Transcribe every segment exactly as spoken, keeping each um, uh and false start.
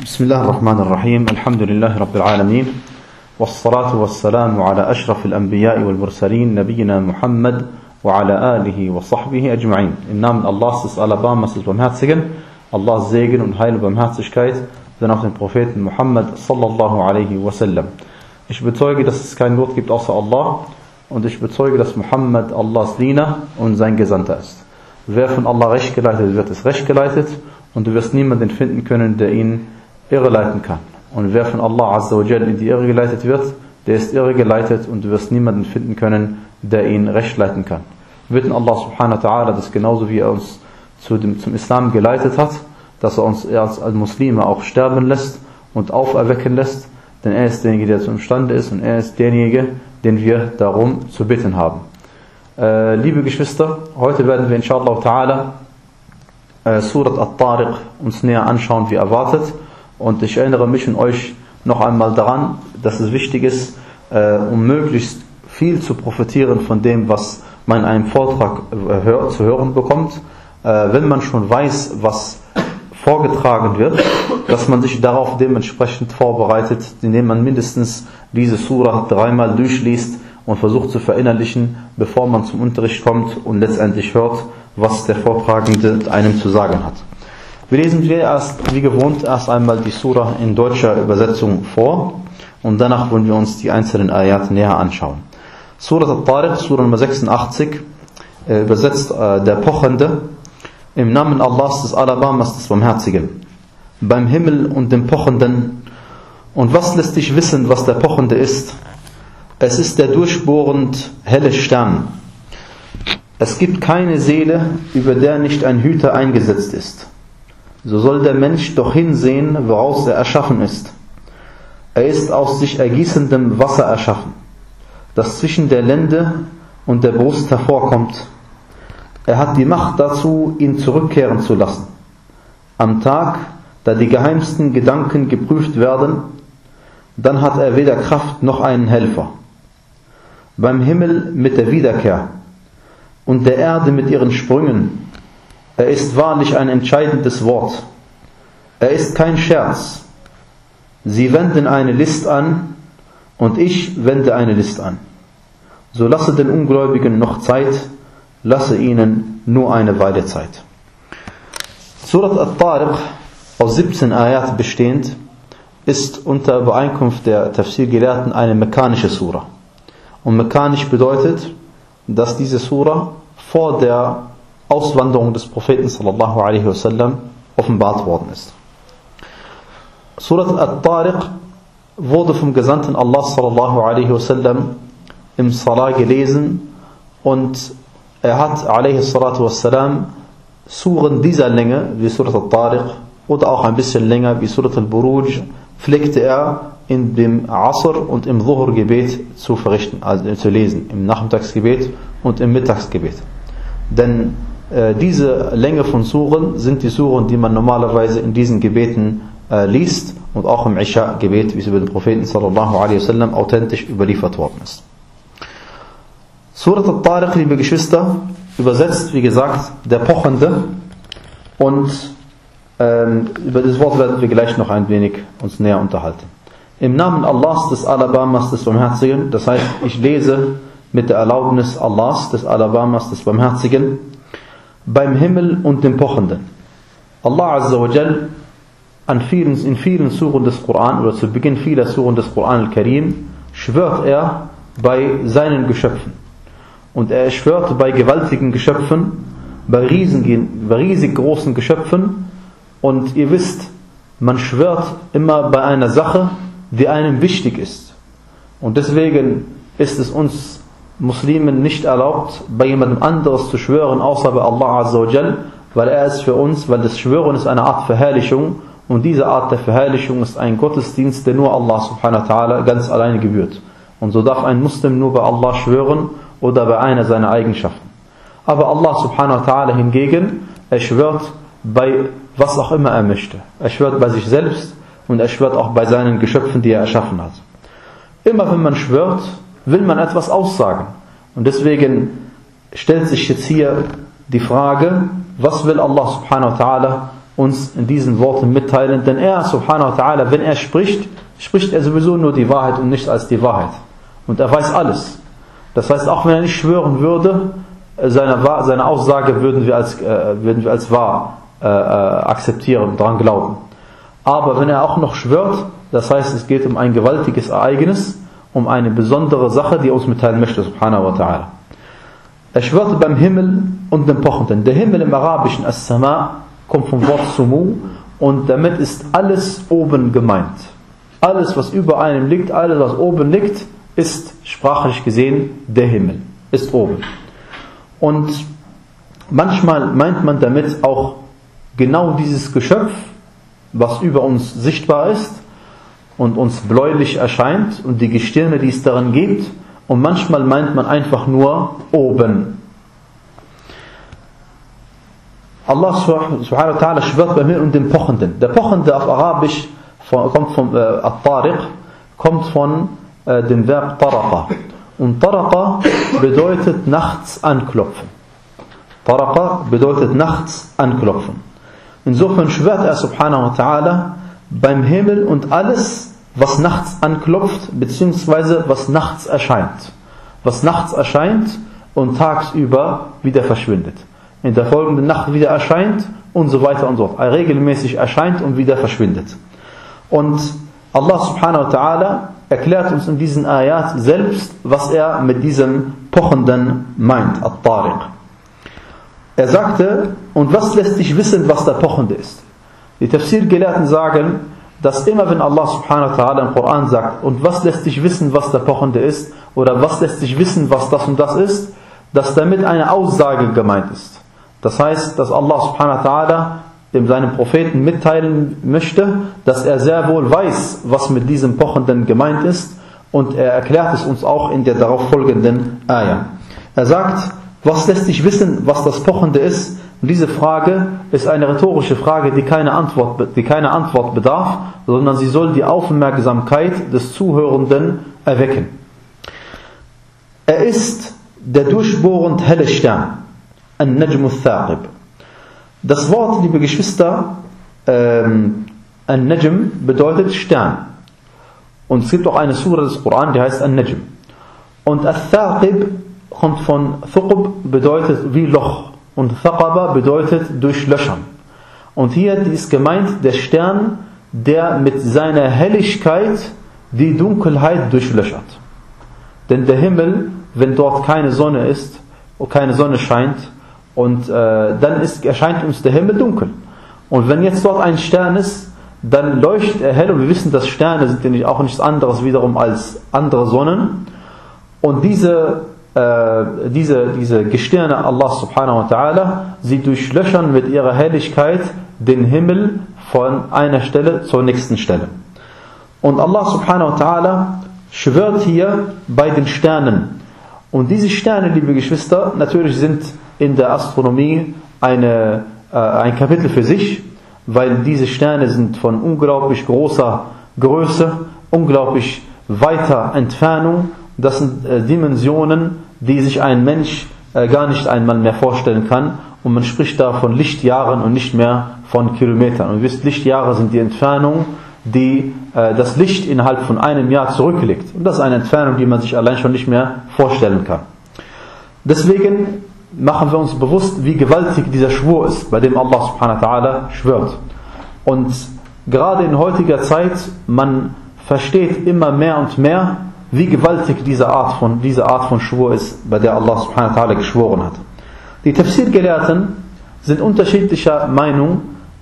بسم الله الرحمن الرحيم الحمد لله رب العالمين والصلاة والسلام على أشرف الأنبياء والمرسلين نبينا Muhammad وعلى آله وصحبه أجمعين. Im Namen Allahs des Alabamas des Barmherzigen, Allahs Segen und Heil und Barmherzigkeit sind auf den Propheten Muhammad sallallahu alaihi wasallam. Ich bezeuge, dass es kein Gott gibt außer Allah und ich bezeuge, dass Muhammad Allahs Diener und sein Gesandter ist. Wer von Allah recht geleitet wird, ist recht geleitet und du wirst niemanden finden können, der ihn irreleiten kann. Und wer von Allah Azza wa Jal in die Irre geleitet wird, der ist irre geleitet und du wirst niemanden finden können, der ihn recht leiten kann. Wir bitten Allah subhanahu wa ta'ala, dass genauso wie er uns zu dem, zum Islam geleitet hat, dass er uns als Muslime auch sterben lässt und auferwecken lässt, denn er ist derjenige, der zum Stande ist und er ist derjenige, den wir darum zu bitten haben. Äh, liebe Geschwister, heute werden wir inshallah ta'ala äh, Surat At-Tariq uns näher anschauen wie erwartet. Und ich erinnere mich und euch noch einmal daran, dass es wichtig ist, äh, um möglichst viel zu profitieren von dem, was man in einem Vortrag äh, hör, zu hören bekommt. Äh, wenn man schon weiß, was vorgetragen wird, dass man sich darauf dementsprechend vorbereitet, indem man mindestens diese Surah dreimal durchliest und versucht zu verinnerlichen, bevor man zum Unterricht kommt und letztendlich hört, was der Vortragende einem zu sagen hat. Wir lesen wir erst, wie gewohnt, erst einmal die Surah in deutscher Übersetzung vor und danach wollen wir uns die einzelnen Ayat näher anschauen. Surat At-Tariq, Surah Nummer sechsundachtzig, äh, übersetzt äh, der Pochende, im Namen Allahs des Alabamas des Barmherzigen, beim Himmel und dem Pochenden. Und was lässt dich wissen, was der Pochende ist? Es ist der durchbohrend helle Stern. Es gibt keine Seele, über der nicht ein Hüter eingesetzt ist. So soll der Mensch doch hinsehen, woraus er erschaffen ist. Er ist aus sich ergießendem Wasser erschaffen, das zwischen der Lende und der Brust hervorkommt. Er hat die Macht dazu, ihn zurückkehren zu lassen. Am Tag, da die geheimsten Gedanken geprüft werden, dann hat er weder Kraft noch einen Helfer. Beim Himmel mit der Wiederkehr und der Erde mit ihren Sprüngen. Er ist wahrlich ein entscheidendes Wort. Er ist kein Scherz. Sie wenden eine List an und ich wende eine List an. So lasse den Ungläubigen noch Zeit, lasse ihnen nur eine Weile Zeit. Surat At-Tariq, aus siebzehn Ayat bestehend, ist unter Übereinkunft der Tafsir-Gelehrten eine mekkanische Surah. Und mekanisch bedeutet, dass diese Surah vor der Auswanderung des Propheten sallallahu alaihi wasallam offenbart worden ist. Surat At-Tariq wurde vom Gesandten Allah sallallahu alaihi wasallam im Salah gelesen und er hat alaihi salatu wassalam Suren dieser Länge wie Surat At-Tariq oder auch ein bisschen länger wie Surat Al-Buruj pflegte er in dem Asr und im Dhuhr-Gebet zu verrichten, also zu lesen, im Nachmittagsgebet und im Mittagsgebet. Denn äh, diese Länge von Suren sind die Suren, die man normalerweise in diesen Gebeten äh, liest und auch im Isha-Gebet, wie es über den Propheten sallallahu alaihi wasallam authentisch überliefert worden ist. Surat At-Tariq, liebe Geschwister, übersetzt, wie gesagt, der Pochende, und ähm, über das Wort werden wir gleich noch ein wenig uns näher unterhalten. Im Namen Allahs des Alabamas des Barmherzigen, das heißt, ich lese mit der Erlaubnis Allahs des Alabamas des Barmherzigen, beim Himmel und dem Pochenden. Allah Azza wa Jal an vielen, in vielen Suren des Koran oder zu Beginn vieler Suren des Koran al-Karim schwört er bei seinen Geschöpfen. Und er schwört bei gewaltigen Geschöpfen, bei, riesen, bei riesig großen Geschöpfen. Und ihr wisst, man schwört immer bei einer Sache, die einem wichtig ist. Und deswegen ist es uns Muslimen nicht erlaubt, bei jemandem anderes zu schwören, außer bei Allah Azza wa Jal, weil er ist für uns, weil das Schwören ist eine Art Verherrlichung und diese Art der Verherrlichung ist ein Gottesdienst, der nur Allah subhanahu wa ta'ala ganz alleine gebührt. Und so darf ein Muslim nur bei Allah schwören oder bei einer seiner Eigenschaften. Aber Allah subhanahu wa ta'ala hingegen, er schwört bei was auch immer er möchte. Er schwört bei sich selbst und er schwört auch bei seinen Geschöpfen, die er erschaffen hat. Immer wenn man schwört, will man etwas aussagen. Und deswegen stellt sich jetzt hier die Frage, was will Allah subhanahu wa ta'ala uns in diesen Worten mitteilen, denn er, subhanahu wa ta'ala, wenn er spricht, spricht er sowieso nur die Wahrheit und nichts als die Wahrheit. Und er weiß alles. Das heißt, auch wenn er nicht schwören würde, seine, seine Aussage würden wir als, äh, würden wir als wahr äh, akzeptieren und daran glauben. Aber wenn er auch noch schwört, das heißt, es geht um ein gewaltiges Ereignis, um eine besondere Sache, die er uns mitteilen möchte, subhanahu wa ta'ala. Er schwört beim Himmel und dem Pochenden. Der Himmel im Arabischen, As-Sama, kommt vom Wort Sumu, und damit ist alles oben gemeint. Alles, was über einem liegt, alles, was oben liegt, ist sprachlich gesehen der Himmel, ist oben. Und manchmal meint man damit auch genau dieses Geschöpf, was über uns sichtbar ist und uns bläulich erscheint und die Gestirne, die es daran gibt, und manchmal meint man einfach nur oben. Allah subhanahu wa ta'ala schwört bei mir und dem Pochenden. Der Pochende auf Arabisch von, kommt von äh, At-Tariq, kommt von äh, dem Verb Taraqa. Und Taraqa bedeutet nachts anklopfen. Taraqa bedeutet nachts anklopfen. Insofern schwört er subhanahu wa ta'ala beim Himmel und alles, was nachts anklopft, beziehungsweise was nachts erscheint. Was nachts erscheint und tagsüber wieder verschwindet. In der folgenden Nacht wieder erscheint und so weiter und so fort. Er regelmäßig erscheint und wieder verschwindet. Und Allah subhanahu wa ta'ala erklärt uns in diesen Ayat selbst, was er mit diesem Pochenden meint, At-Tariq. Er sagte, und was lässt dich wissen, was der Pochende ist? Die Tafsir-Gelehrten sagen, dass immer wenn Allah subhanahu wa ta'ala im Koran sagt, und was lässt dich wissen, was der Pochende ist, oder was lässt dich wissen, was das und das ist, dass damit eine Aussage gemeint ist. Das heißt, dass Allah subhanahu wa ta'ala dem seinem Propheten mitteilen möchte, dass er sehr wohl weiß, was mit diesem Pochenden gemeint ist, und er erklärt es uns auch in der darauf folgenden Ayah. Er sagt, was lässt dich wissen, was das Pochende ist? Und diese Frage ist eine rhetorische Frage, die keine Antwort, die keine Antwort bedarf, sondern sie soll die Aufmerksamkeit des Zuhörenden erwecken. Er ist der durchbohrend helle Stern, An-Najm al-Thaqib. Das Wort, liebe Geschwister, ähm, An-Najm bedeutet Stern. Und es gibt auch eine Sura des Koran, die heißt An-Najm. Und Al-Thaqib kommt von Thuqb, bedeutet wie Loch. Und Thaqaba bedeutet durchlöchern. Und hier ist gemeint der Stern, der mit seiner Helligkeit die Dunkelheit durchlöchert. Denn der Himmel, wenn dort keine Sonne ist, keine Sonne scheint, und äh, dann ist, erscheint uns der Himmel dunkel. Und wenn jetzt dort ein Stern ist, dann leuchtet er hell, und wir wissen, dass Sterne sind ja nicht, auch nichts anderes wiederum als andere Sonnen. Und diese, äh, diese, diese Gestirne Allah subhanahu wa ta'ala, sie durchlöchern mit ihrer Helligkeit den Himmel von einer Stelle zur nächsten Stelle. Und Allah subhanahu wa ta'ala schwört hier bei den Sternen. Und diese Sterne, liebe Geschwister, natürlich sind in der Astronomie eine, äh, ein Kapitel für sich, weil diese Sterne sind von unglaublich großer Größe, unglaublich weiter Entfernung. Das sind äh, Dimensionen, die sich ein Mensch äh, gar nicht einmal mehr vorstellen kann. Und man spricht da von Lichtjahren und nicht mehr von Kilometern. Und ihr wisst, Lichtjahre sind die Entfernung, die äh, das Licht innerhalb von einem Jahr zurücklegt. Und das ist eine Entfernung, die man sich allein schon nicht mehr vorstellen kann. Deswegen machen wir uns bewusst, wie gewaltig dieser Schwur ist, bei dem Allah subhanahu wa ta'ala schwört. Und gerade in heutiger Zeit, man versteht immer mehr und mehr, wie gewaltig diese Art von, diese Art von Schwur ist, bei der Allah subhanahu wa ta'ala geschworen hat. Die Tafsir-Gelehrten sind unterschiedlicher Meinung,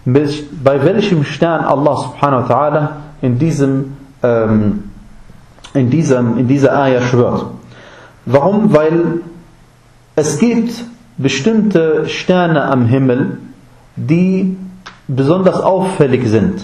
bei welchem Stern Allah subhanahu wa ta'ala in diesem, ähm, in diesem, in dieser Ayah schwört. Warum? Weil es gibt bestimmte Sterne am Himmel, die besonders auffällig sind.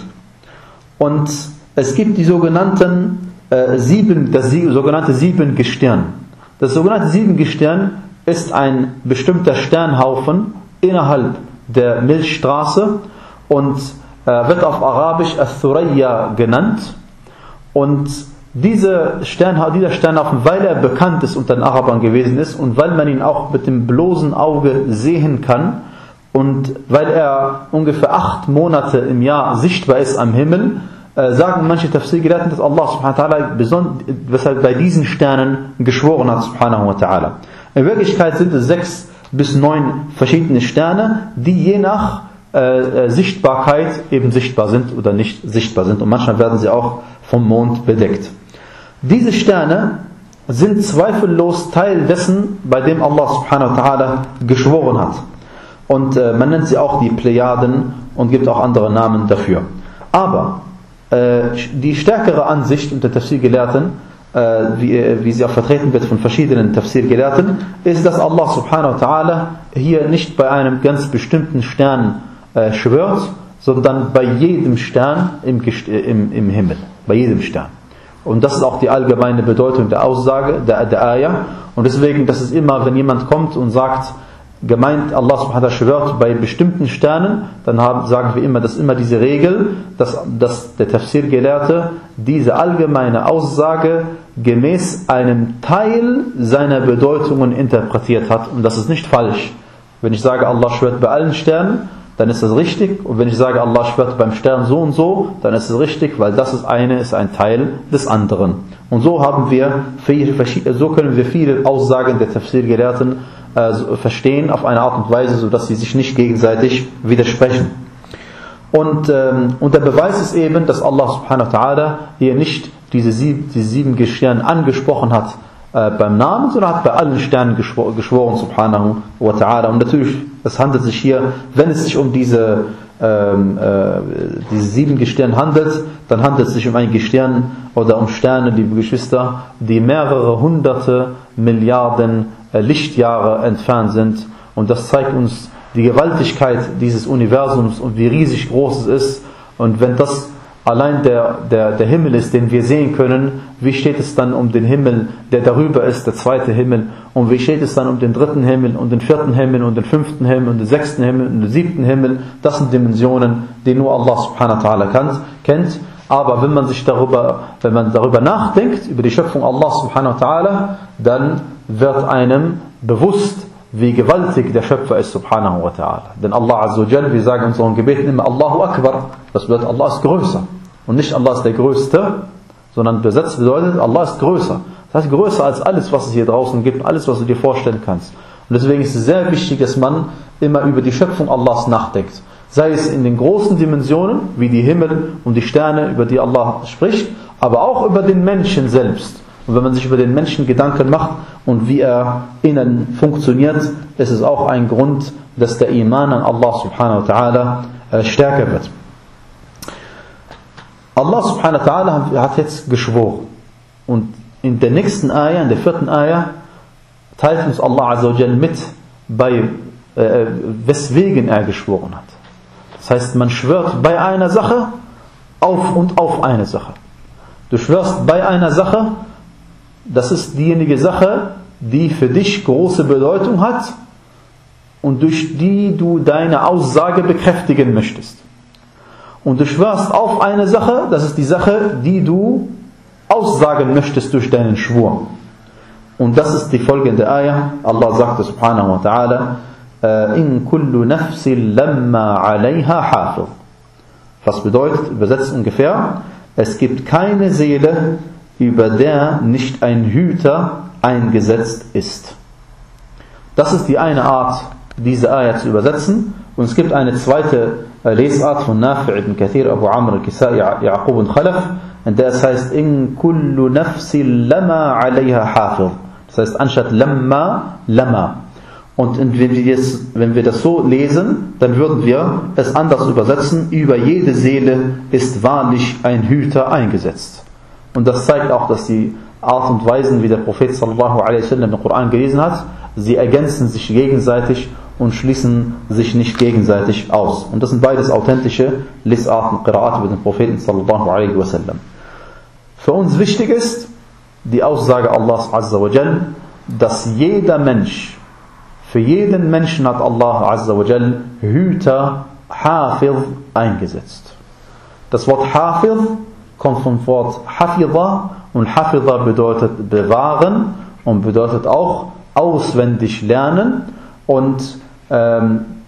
Und es gibt die sogenannten äh, sieben, das sogenannte Siebengestirn. Das sogenannte Siebengestirn ist ein bestimmter Sternhaufen innerhalb der Milchstraße und äh, wird auf Arabisch Al-Thuraya genannt. Und Diese Stern, dieser Sternhaufen, weil er bekannt ist unter den Arabern gewesen ist und weil man ihn auch mit dem bloßen Auge sehen kann Und weil er ungefähr acht Monate im Jahr sichtbar ist am Himmel, äh, sagen manche Tafsir-Gelehrten, dass Allah subhanahu wa ta'ala weshalb bei diesen Sternen geschworen hat, subhanahu wa ta'ala. In Wirklichkeit sind es sechs bis neun verschiedene Sterne, die je nach äh, Sichtbarkeit eben sichtbar sind oder nicht sichtbar sind. Und manchmal werden sie auch vom Mond bedeckt. Diese Sterne sind zweifellos Teil dessen, bei dem Allah subhanahu wa ta'ala geschworen hat. Und äh, man nennt sie auch die Plejaden und gibt auch andere Namen dafür. Aber äh, die stärkere Ansicht unter Tafsir-Gelehrten, Wie, wie sie auch vertreten wird von verschiedenen Tafsir-Gelehrten, ist, dass Allah subhanahu wa ta'ala hier nicht bei einem ganz bestimmten Stern äh, schwört, sondern bei jedem Stern im, im, im Himmel. Bei jedem Stern. Und das ist auch die allgemeine Bedeutung der Aussage, der, der Ayah. Und deswegen, das ist immer, wenn jemand kommt und sagt, gemeint, Allah subhanahu wa ta'ala schwört bei bestimmten Sternen, dann haben, sagen wir immer, dass immer diese Regel, dass, dass der Tafsir-Gelehrte diese allgemeine Aussage gemäß einem Teil seiner Bedeutungen interpretiert hat. Und das ist nicht falsch. Wenn ich sage, Allah schwört bei allen Sternen, dann ist das richtig. Und wenn ich sage, Allah schwört beim Stern so und so, dann ist es richtig, weil das ist eine, ist ein Teil des anderen. Und so haben wir, so können wir viele Aussagen der Tafsir-Gelehrten verstehen auf eine Art und Weise, sodass sie sich nicht gegenseitig widersprechen. Und, ähm, und der Beweis ist eben, dass Allah subhanahu wa ta'ala hier nicht diese sieben, diese sieben Gestirne angesprochen hat äh, beim Namen, sondern hat bei allen Sternen geschwor, geschworen subhanahu wa ta'ala. Und natürlich, es handelt sich hier, wenn es sich um diese, ähm, äh, diese sieben Gestirne handelt, dann handelt es sich um ein Gestirn oder um Sterne, liebe Geschwister, die mehrere hunderte Milliarden Lichtjahre entfernt sind. Und das zeigt uns die Gewaltigkeit dieses Universums und wie riesig groß es ist. Und wenn das allein der, der, der Himmel ist, den wir sehen können, wie steht es dann um den Himmel, der darüber ist, der zweite Himmel? Und wie steht es dann um den dritten Himmel und den vierten Himmel und den fünften Himmel und den sechsten Himmel und den siebten Himmel? Das sind Dimensionen, die nur Allah subhanahu wa ta'ala kennt. Aber wenn man sich darüber, wenn man darüber nachdenkt, über die Schöpfung Allah subhanahu wa ta'ala, dann wird einem bewusst, wie gewaltig der Schöpfer ist subhanahu wa ta'ala. Denn Allah azza wa jal, wir sagen in unseren Gebeten immer Allahu Akbar, das bedeutet Allah ist größer. Und nicht Allah ist der Größte, sondern besetzt bedeutet Allah ist größer. Das heißt größer als alles, was es hier draußen gibt, alles, was du dir vorstellen kannst. Und deswegen ist es sehr wichtig, dass man immer über die Schöpfung Allahs nachdenkt. Sei es in den großen Dimensionen, wie die Himmel und die Sterne, über die Allah spricht, aber auch über den Menschen selbst. Und wenn man sich über den Menschen Gedanken macht und wie er innen funktioniert, ist es auch ein Grund, dass der Iman an Allah subhanahu wa ta'ala stärker wird. Allah subhanahu wa ta'ala hat jetzt geschworen. Und in der nächsten Ayah, in der vierten Ayah, teilt uns Allah azza wa jal mit, bei, äh, weswegen er geschworen hat. Das heißt, man schwört bei einer Sache auf und auf eine Sache. Du schwörst bei einer Sache, das ist diejenige Sache, die für dich große Bedeutung hat und durch die du deine Aussage bekräftigen möchtest. Und du schwörst auf eine Sache, das ist die Sache, die du aussagen möchtest durch deinen Schwur. Und das ist die folgende Ayah. Allah sagte subhanahu wa ta'ala, in kullu nafsin lamma alayha hafiz. Was bedeutet, übersetzt ungefähr, es gibt keine Seele, über der nicht ein Hüter eingesetzt ist. Das ist die eine Art, diese Ayah zu übersetzen. Und es gibt eine zweite Lesart von Nafi' ibn Kathir, Abu Amr al-Kisai, Yaqub und Khalaf, in der es heißt, in kullu nafsin lamma alayha hafiz. Das heißt, anstatt lamma, lamma. Und wenn wir, das, wenn wir das so lesen, dann würden wir es anders übersetzen, über jede Seele ist wahrlich ein Hüter eingesetzt. Und das zeigt auch, dass die Art und Weisen, wie der Prophet sallallahu alaihi wasallam den Koran gelesen hat, sie ergänzen sich gegenseitig und schließen sich nicht gegenseitig aus. Und das sind beides authentische Lesarten, Qira'at über den Propheten sallallahu alaihi wasallam. Für uns wichtig ist die Aussage Allahs azza wa jal, dass jeder Mensch, für jeden Menschen hat Allah azza wa jal Hüter, Hafiz eingesetzt. Das Wort Hafiz kommt vom Wort Hafidha, und Hafidha bedeutet bewahren und bedeutet auch auswendig lernen. Und ähm,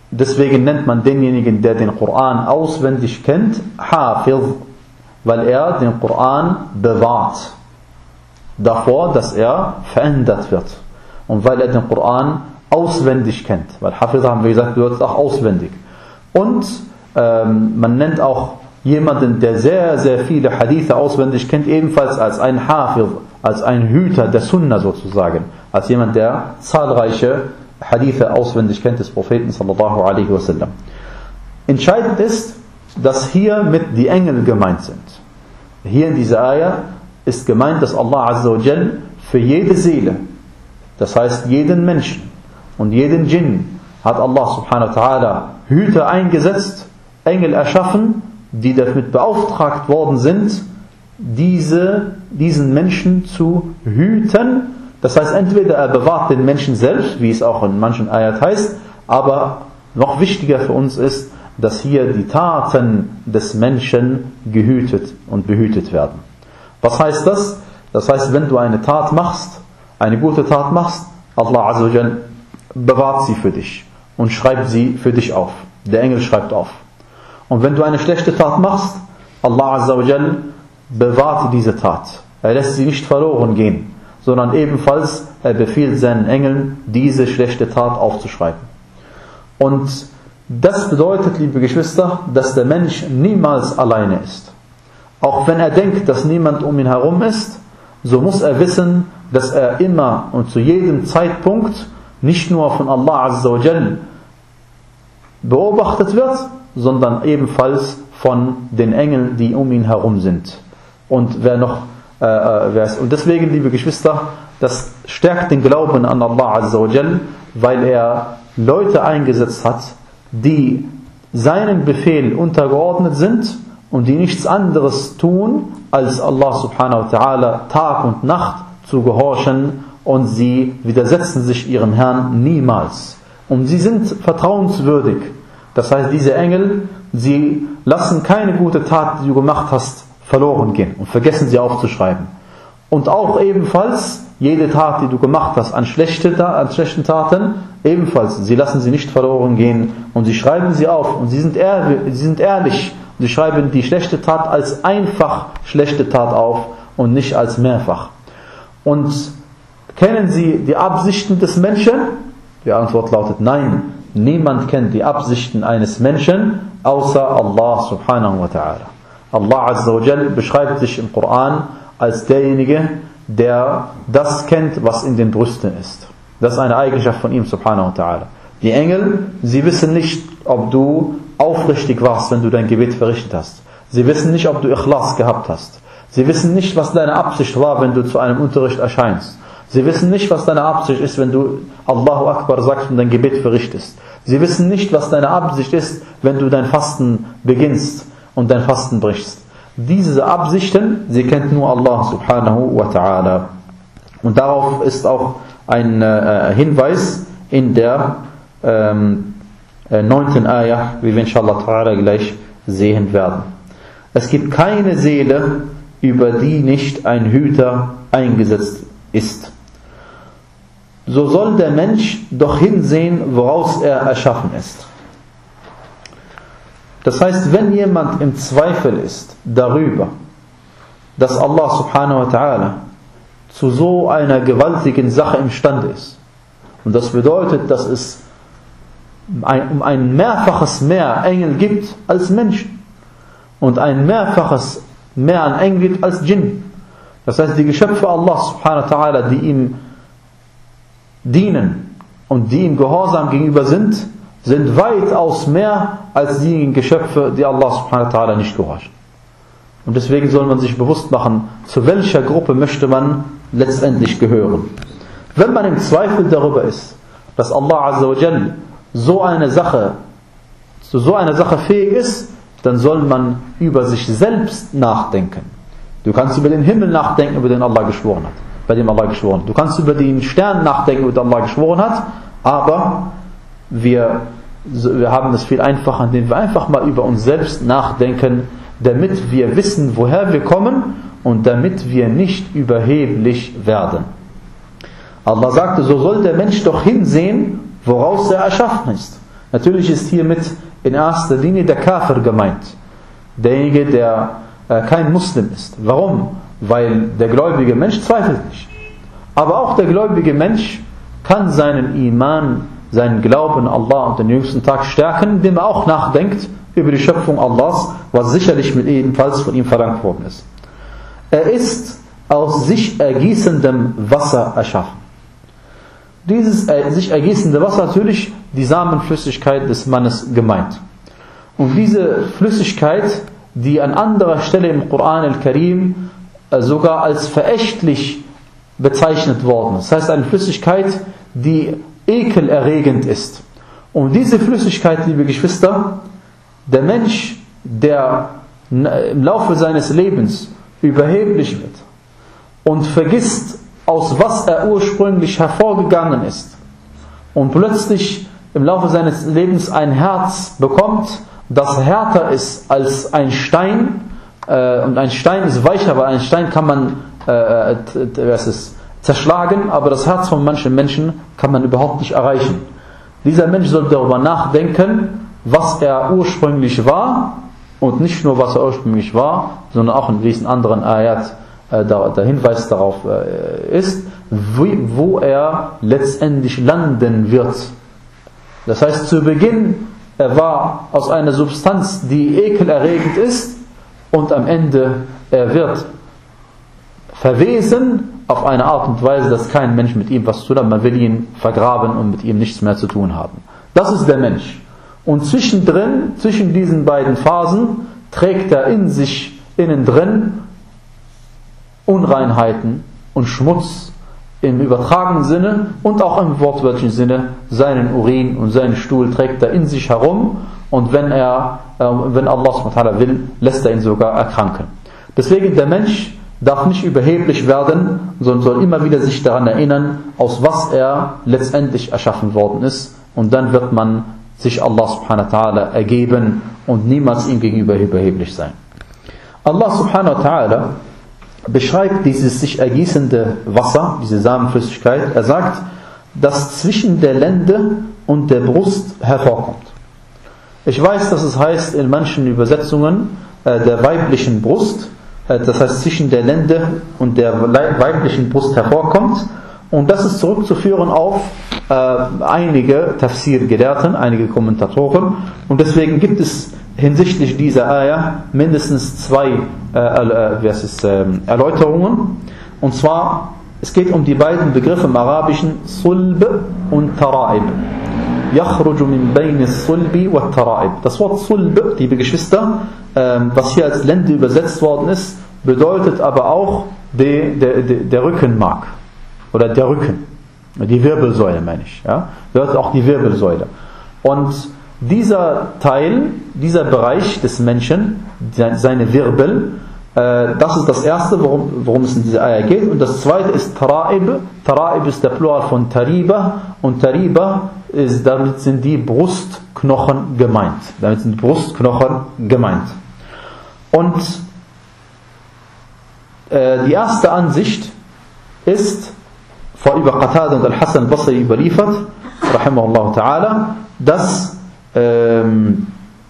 deswegen nennt man denjenigen, der den Koran auswendig kennt, Hafiz, weil er den Koran bewahrt. Davor, dass er verändert wird. Und weil er den Koran auswendig kennt. Weil Hafiz, haben wir gesagt, bedeutet auch auswendig. Und ähm, man nennt auch jemanden, der sehr, sehr viele Hadithe auswendig kennt, ebenfalls als ein Hafiz, als ein Hüter der Sunna sozusagen. Als jemand, der zahlreiche Hadithe auswendig kennt des Propheten sallallahu alaihi wasallam. Entscheidend ist, dass hier mit die Engel gemeint sind. Hier in dieser Ayah ist gemeint, dass Allah Azza wa Jal für jede Seele, das heißt jeden Menschen und jeden Djinn, hat Allah subhanahu wa ta'ala Hüter eingesetzt, Engel erschaffen, die damit beauftragt worden sind, diese, diesen Menschen zu hüten. Das heißt, entweder er bewahrt den Menschen selbst, wie es auch in manchen Ayat heißt, aber noch wichtiger für uns ist, dass hier die Taten des Menschen gehütet und behütet werden. Was heißt das? Das heißt, wenn du eine Tat machst, eine gute Tat machst, Allah Azza wa Jal bewahrt sie für dich und schreibt sie für dich auf. Der Engel schreibt auf. Und wenn du eine schlechte Tat machst, Allah Azza wa Jal bewahrt diese Tat. Er lässt sie nicht verloren gehen, sondern ebenfalls er befiehlt seinen Engeln, diese schlechte Tat aufzuschreiben. Und das bedeutet, liebe Geschwister, dass der Mensch niemals alleine ist. Auch wenn er denkt, dass niemand um ihn herum ist, so muss er wissen, dass er immer und zu jedem Zeitpunkt nicht nur von Allah Azza wa Jal beobachtet wird, sondern ebenfalls von den Engeln, die um ihn herum sind. Und wer noch, äh, wer ist, und deswegen, liebe Geschwister, das stärkt den Glauben an Allah Azza wa Jal, weil er Leute eingesetzt hat, die seinen Befehl untergeordnet sind und die nichts anderes tun, als Allah subhanahu wa ta'ala Tag und Nacht zu gehorchen, und sie widersetzen sich ihrem Herrn niemals. Und sie sind vertrauenswürdig. Das heißt, diese Engel, sie lassen keine gute Tat, die du gemacht hast, verloren gehen und vergessen sie aufzuschreiben. Und auch ebenfalls jede Tat, die du gemacht hast an, schlechte, an schlechten Taten, ebenfalls, sie lassen sie nicht verloren gehen und sie schreiben sie auf und sie sind ehrlich, sie sind ehrlich. Sie schreiben die schlechte Tat als einfach schlechte Tat auf und nicht als mehrfach. Und kennen Sie die Absichten des Menschen? Die Antwort lautet nein. Niemand kennt die Absichten eines Menschen außer Allah subhanahu wa ta'ala. Allah Azza wa Jal beschreibt sich im Koran als derjenige, der das kennt, was in den Brüsten ist. Das ist eine Eigenschaft von ihm subhanahu wa ta'ala. Die Engel, sie wissen nicht, ob du aufrichtig warst, wenn du dein Gebet verrichtet hast. Sie wissen nicht, ob du Ikhlas gehabt hast. Sie wissen nicht, was deine Absicht war, wenn du zu einem Unterricht erscheinst. Sie wissen nicht, was deine Absicht ist, wenn du Allahu Akbar sagst und dein Gebet verrichtest. Sie wissen nicht, was deine Absicht ist, wenn du dein Fasten beginnst und dein Fasten brichst. Diese Absichten, sie kennt nur Allah subhanahu wa ta'ala. Und darauf ist auch ein äh, Hinweis in der ähm, äh, neunten Ayah, wie wir inshallah ta'ala gleich sehen werden. Es gibt keine Seele, über die nicht ein Hüter eingesetzt ist. So soll der Mensch doch hinsehen, woraus er erschaffen ist. Das heißt, wenn jemand im Zweifel ist darüber, dass Allah subhanahu wa ta'ala zu so einer gewaltigen Sache imstande ist, und das bedeutet, dass es um ein mehrfaches mehr Engel gibt als Menschen und ein mehrfaches mehr an Engeln gibt als Djinn. Das heißt, die Geschöpfe Allah subhanahu wa ta'ala, die ihm dienen und die ihm gehorsam gegenüber sind, sind weitaus mehr als diejenigen Geschöpfe, die Allah subhanahu wa ta'ala nicht gehorchen. Und deswegen soll man sich bewusst machen, zu welcher Gruppe möchte man letztendlich gehören. Wenn man im Zweifel darüber ist, dass Allah Azza wa Jal so eine Sache, zu so einer Sache fähig ist, dann soll man über sich selbst nachdenken. Du kannst über den Himmel nachdenken, über den Allah geschworen hat, bei dem Allah geschworen hat. Du kannst über den Stern nachdenken, über den Allah geschworen hat, aber wir, wir haben es viel einfacher, indem wir einfach mal über uns selbst nachdenken, damit wir wissen, woher wir kommen und damit wir nicht überheblich werden. Allah sagte, so soll der Mensch doch hinsehen, woraus er erschaffen ist. Natürlich ist hiermit in erster Linie der Kafir gemeint. Derjenige, der äh, kein Muslim ist. Warum? Weil der gläubige Mensch zweifelt nicht. Aber auch der gläubige Mensch kann seinen Iman, seinen Glauben an Allah und den jüngsten Tag stärken, indem er auch nachdenkt über die Schöpfung Allahs, was sicherlich mit ebenfalls von ihm verlangt worden ist. Er ist aus sich ergießendem Wasser erschaffen. Dieses äh, sich ergießende Wasser, natürlich die Samenflüssigkeit des Mannes gemeint. Und diese Flüssigkeit, die an anderer Stelle im Koran al-Karim äh, sogar als verächtlich bezeichnet worden ist. Das heißt, eine Flüssigkeit, die ekelerregend ist. Und diese Flüssigkeit, liebe Geschwister, der Mensch, der im Laufe seines Lebens überheblich wird und vergisst, aus was er ursprünglich hervorgegangen ist, und plötzlich im Laufe seines Lebens ein Herz bekommt, das härter ist als ein Stein, äh, und ein Stein ist weicher, weil ein Stein kann man äh, was ist, zerschlagen, aber das Herz von manchen Menschen kann man überhaupt nicht erreichen. Dieser Mensch soll darüber nachdenken, was er ursprünglich war, und nicht nur was er ursprünglich war, sondern auch in diesen anderen Ayat äh, der, der Hinweis darauf äh, ist, wie, wo er letztendlich landen wird. Das heißt, zu Beginn, er war aus einer Substanz, die ekelerregend ist, und am Ende, er wird verwesen auf eine Art und Weise, dass kein Mensch mit ihm was zu tun hat. Man will ihn vergraben und mit ihm nichts mehr zu tun haben. Das ist der Mensch. Und zwischendrin, zwischen diesen beiden Phasen, trägt er in sich, innen drin, Unreinheiten und Schmutz im übertragenen Sinne und auch im wortwörtlichen Sinne. Seinen Urin und seinen Stuhl trägt er in sich herum, und wenn er, äh, wenn Allah subhanahu wa ta'ala will, lässt er ihn sogar erkranken. Deswegen, der Mensch darf nicht überheblich werden, sondern soll immer wieder sich daran erinnern, aus was er letztendlich erschaffen worden ist, und dann wird man sich Allah subhanahu wa ta'ala ergeben und niemals ihm gegenüber überheblich sein. Allah subhanahu wa ta'ala beschreibt dieses sich ergießende Wasser, diese Samenflüssigkeit. Er sagt, dass zwischen der Lende und der Brust hervorkommt. Ich weiß, dass es heißt in manchen Übersetzungen äh, der weiblichen Brust, äh, das heißt zwischen der Lende und der weiblichen Brust hervorkommt. Und das ist zurückzuführen auf äh, einige Tafsir-Gelehrten, einige Kommentatoren. Und deswegen gibt es hinsichtlich dieser Ayah mindestens zwei äh, äh, wie heißt es, äh, Erläuterungen. Und zwar, es geht um die beiden Begriffe im Arabischen Sulb und Tara'ib. Yakhruju min bayni Sulbi wa Tara'ib. Das Wort Sulb, liebe Geschwister, äh, was hier als Lende übersetzt worden ist, bedeutet aber auch de, de, de, der Rückenmark. Oder der Rücken. Die Wirbelsäule meine ich. Ja? Bedeutet auch die Wirbelsäule. Und dieser Teil, dieser Bereich des Menschen, seine Wirbel, äh, das ist das erste, worum, worum es in dieser Ayah geht. Und das zweite ist Tara'ib. Tara'ib ist der Plural von Tariba. Und Tariba ist, damit sind die Brustknochen gemeint. Damit sind die Brustknochen gemeint. Und äh, die erste Ansicht ist, vor über Qatada und Al-Hasan al-Basri überliefert, rahimahullah ta'ala, dass ähm,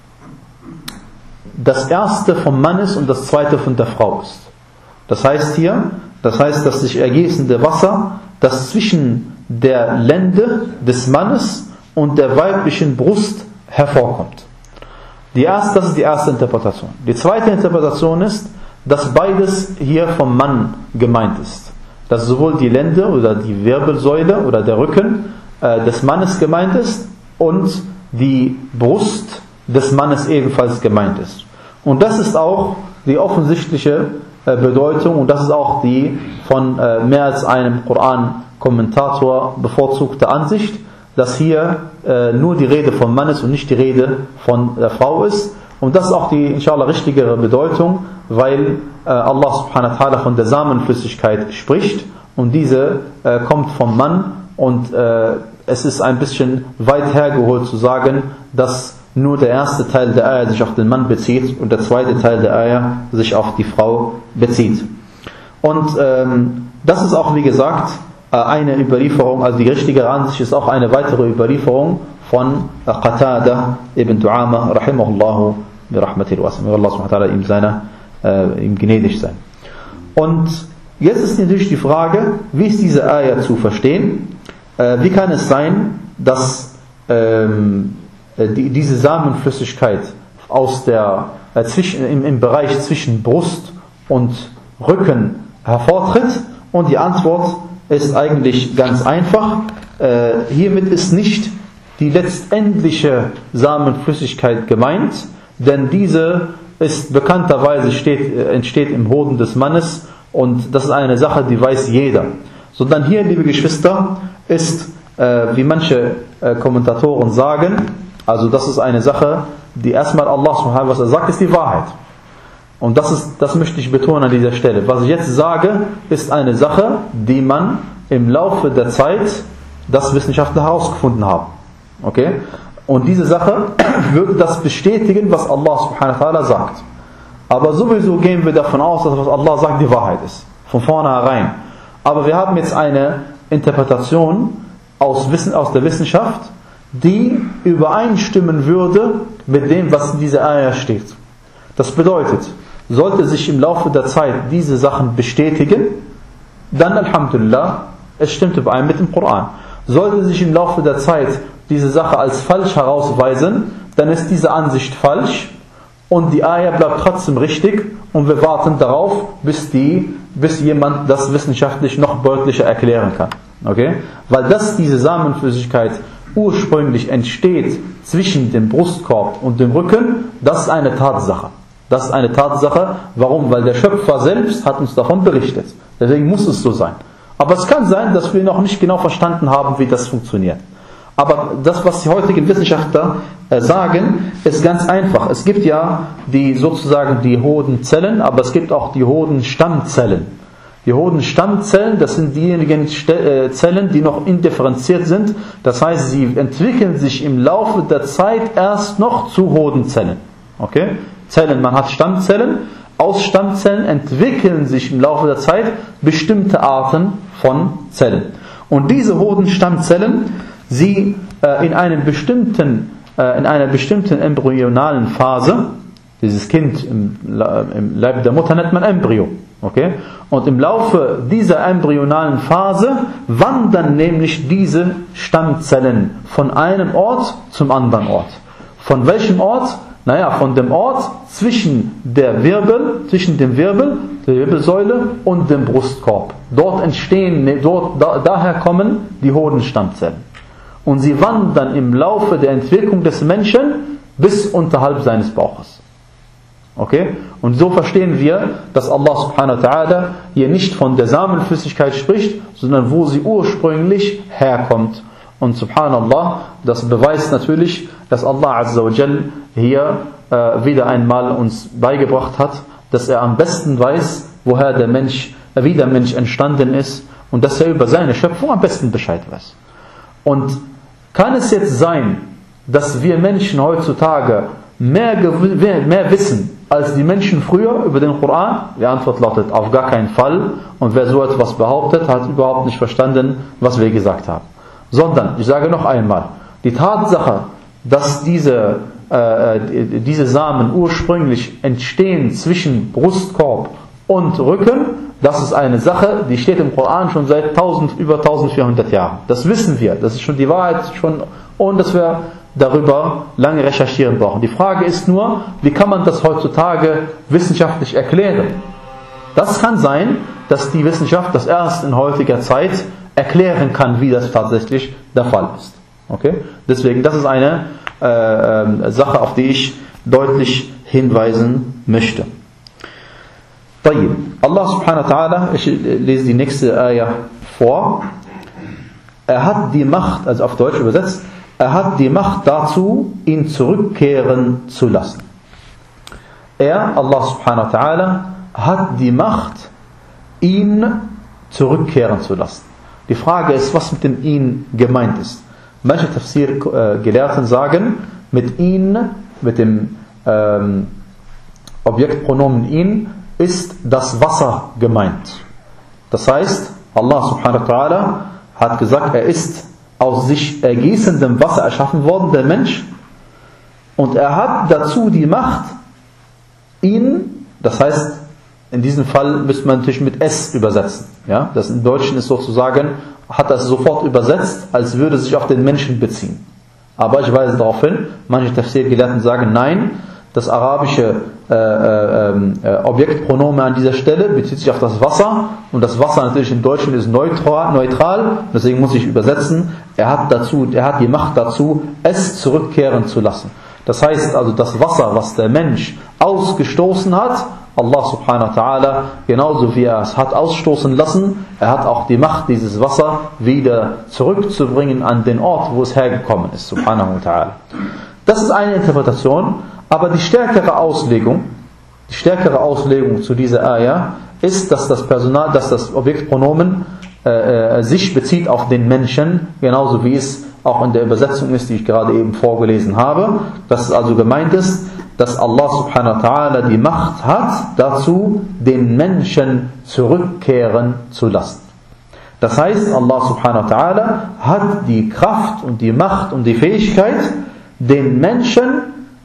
das erste vom Mann ist und das zweite von der Frau ist. Das heißt hier, das heißt, dass sich ergießende Wasser, das zwischen der Lende des Mannes und der weiblichen Brust hervorkommt. Die erste, das ist die erste Interpretation. Die zweite Interpretation ist, dass beides hier vom Mann gemeint ist. Dass sowohl die Lende oder die Wirbelsäule oder der Rücken äh, des Mannes gemeint ist und die Brust des Mannes ebenfalls gemeint ist. Und das ist auch die offensichtliche äh, Bedeutung, und das ist auch die von äh, mehr als einem Koran-Kommentator bevorzugte Ansicht, dass hier äh, nur die Rede vom Mann ist und nicht die Rede von der Frau ist. Und das ist auch die, inshallah, richtigere Bedeutung, weil äh, Allah subhanahu wa ta'ala von der Samenflüssigkeit spricht, und diese äh, kommt vom Mann, und äh, es ist ein bisschen weit hergeholt zu sagen, dass nur der erste Teil der Ayah sich auf den Mann bezieht und der zweite Teil der Ayah sich auf die Frau bezieht. Und ähm, das ist auch, wie gesagt, eine Überlieferung, also die richtige Ansicht ist auch eine weitere Überlieferung von Qatada ibn Du'ama, rahimahullahu bi rahmatil wasi'. Möge Allah subhanahu wa ta'ala ihm, seine, äh, ihm gnädig sein. Und jetzt ist natürlich die Frage, wie ist diese Ayah zu verstehen? Äh, wie kann es sein, dass ähm, die, diese Samenflüssigkeit aus der, äh, zwischen, im, im Bereich zwischen Brust und Rücken hervortritt? Und die Antwort ist eigentlich ganz einfach. Äh, hiermit ist nicht die letztendliche Samenflüssigkeit gemeint, denn diese ist bekannterweise steht, äh, entsteht im Hoden des Mannes und das ist eine Sache, die weiß jeder. Sondern hier, liebe Geschwister, ist, äh, wie manche äh, Kommentatoren sagen, also das ist eine Sache, die erstmal Allah subhanahu wa ta'ala sagt, ist die Wahrheit. Und das ist, das möchte ich betonen an dieser Stelle. Was ich jetzt sage, ist eine Sache, die man im Laufe der Zeit, das Wissenschaftler herausgefunden haben. Okay? Und diese Sache würde das bestätigen, was Allah subhanahu wa ta'ala sagt. Aber sowieso gehen wir davon aus, dass was Allah sagt, die Wahrheit ist. Von vornherein. Aber wir haben jetzt eine Interpretation aus, Wissen, aus der Wissenschaft, die übereinstimmen würde mit dem, was in dieser Ayah steht. Das bedeutet, sollte sich im Laufe der Zeit diese Sachen bestätigen, dann Alhamdulillah, es stimmt überein mit dem Koran. Sollte sich im Laufe der Zeit diese Sache als falsch herausweisen, dann ist diese Ansicht falsch und die Ayah bleibt trotzdem richtig und wir warten darauf, bis, die, bis jemand das wissenschaftlich noch deutlicher erklären kann. Okay? Weil das, diese Samenflüssigkeit ursprünglich entsteht zwischen dem Brustkorb und dem Rücken, das ist eine Tatsache. Das ist eine Tatsache. Warum? Weil der Schöpfer selbst hat uns davon berichtet. Deswegen muss es so sein. Aber es kann sein, dass wir noch nicht genau verstanden haben, wie das funktioniert. Aber das, was die heutigen Wissenschaftler äh, sagen, ist ganz einfach. Es gibt ja die sozusagen die Hodenzellen, aber es gibt auch die Hodenstammzellen. Die Hodenstammzellen, das sind diejenigen Zellen, die noch indifferenziert sind. Das heißt, sie entwickeln sich im Laufe der Zeit erst noch zu Hodenzellen. Okay? Zellen, man hat Stammzellen. Aus Stammzellen entwickeln sich im Laufe der Zeit bestimmte Arten von Zellen. Und diese Hodenstammzellen, sie äh, in einem bestimmten, äh, in einer bestimmten embryonalen Phase, dieses Kind im, im Leib der Mutter nennt man Embryo. Okay? Und im Laufe dieser embryonalen Phase wandern nämlich diese Stammzellen von einem Ort zum anderen Ort. Von welchem Ort? Naja, von dem Ort zwischen der Wirbel, zwischen dem Wirbel, der Wirbelsäule und dem Brustkorb. Dort entstehen, dort, da, daher kommen die Hodenstammzellen. Und sie wandern im Laufe der Entwicklung des Menschen bis unterhalb seines Bauches. Okay? Und so verstehen wir, dass Allah subhanahu wa ta'ala hier nicht von der Samenflüssigkeit spricht, sondern wo sie ursprünglich herkommt. Und subhanallah, das beweist natürlich, dass Allah azza wa jal hier äh, wieder einmal uns beigebracht hat, dass er am besten weiß, woher der Mensch, äh, wie der Mensch entstanden ist und dass er über seine Schöpfung am besten Bescheid weiß. Und kann es jetzt sein, dass wir Menschen heutzutage mehr, mehr wissen als die Menschen früher über den Koran? Die Antwort lautet auf gar keinen Fall. Und wer so etwas behauptet, hat überhaupt nicht verstanden, was wir gesagt haben. Sondern, ich sage noch einmal, die Tatsache, dass diese, äh, diese Samen ursprünglich entstehen zwischen Brustkorb und Rücken, das ist eine Sache, die steht im Koran schon seit tausend, über eintausendvierhundert Jahren. Das wissen wir, das ist schon die Wahrheit, schon, ohne dass wir darüber lange recherchieren brauchen. Die Frage ist nur, wie kann man das heutzutage wissenschaftlich erklären? Das kann sein, dass die Wissenschaft das erst in heutiger Zeit erklären kann, wie das tatsächlich der Fall ist. Okay? Deswegen, das ist eine äh, Sache, auf die ich deutlich hinweisen möchte. Allah subhanahu wa ta'ala, ich lese die nächste Ayah vor. Er hat die Macht, also auf Deutsch übersetzt, er hat die Macht dazu, ihn zurückkehren zu lassen. Er, Allah subhanahu wa ta'ala, hat die Macht, ihn zurückkehren zu lassen. Die Frage ist, was mit dem ihn gemeint ist. Manche Tafsir-Gelehrten sagen, mit ihn, mit dem ähm, Objektpronomen ihn, ist das Wasser gemeint. Das heißt, Allah subhanahu wa ta'ala hat gesagt, er ist aus sich ergießendem Wasser erschaffen worden, der Mensch. Und er hat dazu die Macht, ihn, das heißt, in diesem Fall müsste man natürlich mit S übersetzen. Ja? Das im Deutschen ist sozusagen, hat das sofort übersetzt, als würde sich auf den Menschen beziehen. Aber ich weise darauf hin, manche Tafsir-Gelehrten sagen, nein, das arabische äh, äh, äh, Objektpronomen an dieser Stelle bezieht sich auf das Wasser, und das Wasser natürlich im Deutschen ist neutral, neutral, deswegen muss ich übersetzen, er hat dazu, er hat die Macht dazu, es zurückkehren zu lassen. Das heißt also, das Wasser, was der Mensch ausgestoßen hat, Allah subhanahu wa ta'ala, genauso wie er es hat ausstoßen lassen, er hat auch die Macht, dieses Wasser wieder zurückzubringen an den Ort, wo es hergekommen ist, subhanahu wa ta'ala. Das ist eine Interpretation, aber die stärkere Auslegung, die stärkere Auslegung zu dieser Ayah ist, dass das Personal, dass das Objektpronomen äh, sich bezieht auf den Menschen, genauso wie es auch in der Übersetzung ist, die ich gerade eben vorgelesen habe, dass es also gemeint ist, dass Allah subhanahu wa ta'ala die Macht hat, dazu den Menschen zurückkehren zu lassen. Das heißt, Allah subhanahu wa ta'ala hat die Kraft und die Macht und die Fähigkeit, den Menschen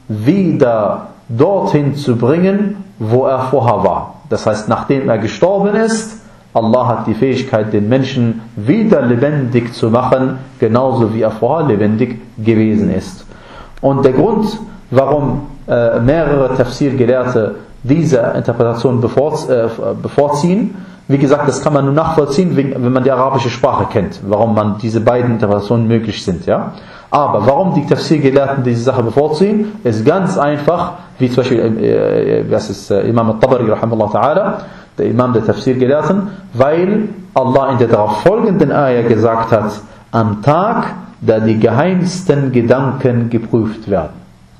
wieder dorthin zu bringen, wo er vorher war. Das heißt, nachdem er gestorben ist, Allah hat die Fähigkeit, den Menschen wieder lebendig zu machen, genauso wie er vorher lebendig gewesen ist. Und der Grund, warum äh, mehrere Tafsir-Gelehrte diese Interpretation bevorz- äh, bevorziehen, wie gesagt, das kann man nur nachvollziehen, wenn man die arabische Sprache kennt, warum man diese beiden Interpretationen möglich sind. Ja? Aber warum die Tafsir-Gelehrten diese Sache bevorziehen, ist ganz einfach, wie zum Beispiel äh, das ist, äh, Imam al-Tabari, rahimahullah ta'ala, der Imam der Tafsir-Gelehrten, weil Allah in der darauf folgenden Ayah gesagt hat, am Tag, da die geheimsten Gedanken geprüft werden.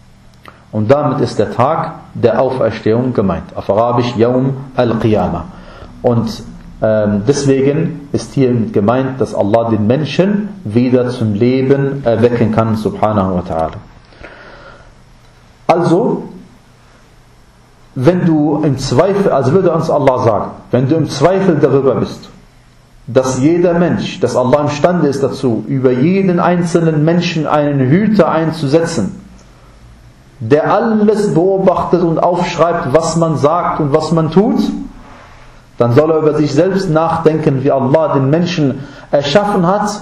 Und damit ist der Tag der Auferstehung gemeint. Auf Arabisch Yawm al-Qiyamah. Und ähm, deswegen ist hier gemeint, dass Allah den Menschen wieder zum Leben erwecken kann, subhanahu wa ta'ala. Also, wenn du im Zweifel, also würde uns Allah sagen, wenn du im Zweifel darüber bist, dass jeder Mensch, dass Allah imstande ist dazu, über jeden einzelnen Menschen einen Hüter einzusetzen, der alles beobachtet und aufschreibt, was man sagt und was man tut, dann soll er über sich selbst nachdenken, wie Allah den Menschen erschaffen hat,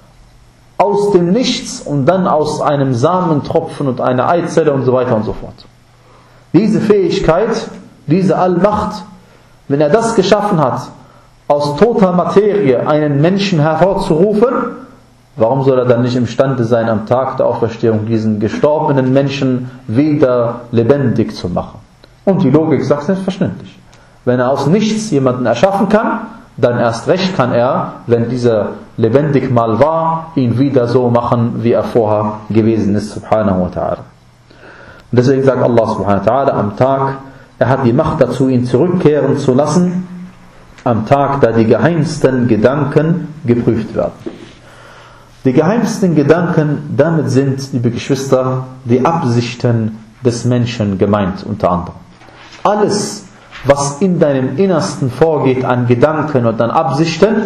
aus dem Nichts und dann aus einem Samentropfen und einer Eizelle und so weiter und so fort. Diese Fähigkeit, diese Allmacht, wenn er das geschaffen hat, aus toter Materie einen Menschen hervorzurufen, warum soll er dann nicht imstande sein, am Tag der Auferstehung diesen gestorbenen Menschen wieder lebendig zu machen? Und die Logik sagt selbstverständlich. Wenn er aus nichts jemanden erschaffen kann, dann erst recht kann er, wenn dieser lebendig mal war, ihn wieder so machen, wie er vorher gewesen ist, subhanahu wa ta'ala. Und deswegen sagt Allah subhanahu wa ta'ala am Tag, er hat die Macht dazu, ihn zurückkehren zu lassen, am Tag, da die geheimsten Gedanken geprüft werden. Die geheimsten Gedanken, damit sind, liebe Geschwister, die Absichten des Menschen gemeint, unter anderem. Alles, was in deinem Innersten vorgeht an Gedanken und an Absichten,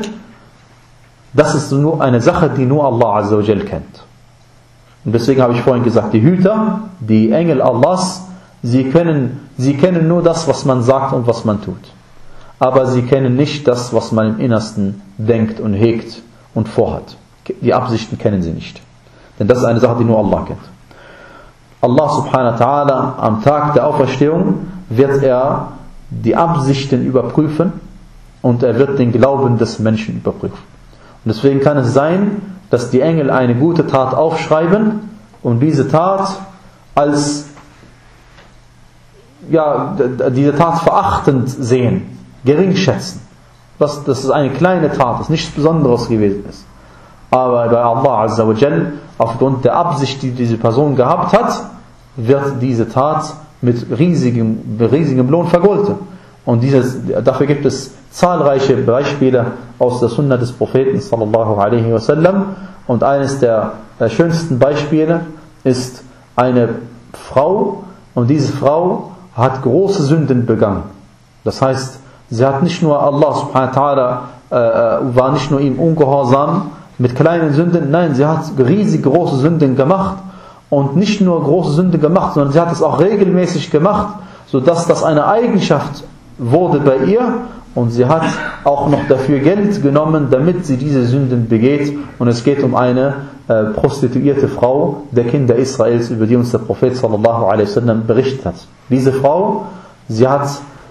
das ist nur eine Sache, die nur Allah azza wa jal kennt. Und deswegen habe ich vorhin gesagt, die Hüter, die Engel Allahs, sie können, sie kennen nur das, was man sagt und was man tut. Aber sie kennen nicht das, was man im Innersten denkt und hegt und vorhat. Die Absichten kennen sie nicht. Denn das ist eine Sache, die nur Allah kennt. Allah subhanahu wa ta'ala am Tag der Auferstehung wird er die Absichten überprüfen und er wird den Glauben des Menschen überprüfen. Und deswegen kann es sein, dass die Engel eine gute Tat aufschreiben und diese Tat als ja, diese Tat verachtend sehen, gering schätzen. Dass das ist eine kleine Tat, das nichts Besonderes gewesen ist. Aber bei Allah azza wa jal, aufgrund der Absicht, die diese Person gehabt hat, wird diese Tat mit riesigem, riesigem Lohn vergolten. Und dieses, dafür gibt es zahlreiche Beispiele aus der Sunna des Propheten sallallahu alaihi wasallam. Und eines der schönsten Beispiele ist eine Frau, und diese Frau hat große Sünden begangen. Das heißt, sie hat nicht nur Allah subhanahu wa ta'ala, äh, war nicht nur ihm ungehorsam, mit kleinen Sünden. Nein, sie hat riesig große Sünden gemacht. Und nicht nur große Sünden gemacht, sondern sie hat es auch regelmäßig gemacht, sodass das eine Eigenschaft wurde bei ihr. Und sie hat auch noch dafür Geld genommen, damit sie diese Sünden begeht. Und es geht um eine äh, prostituierte Frau der Kinder Israels, über die uns der Prophet sallallahu alaihi wasallam berichtet hat. Diese Frau, sie hat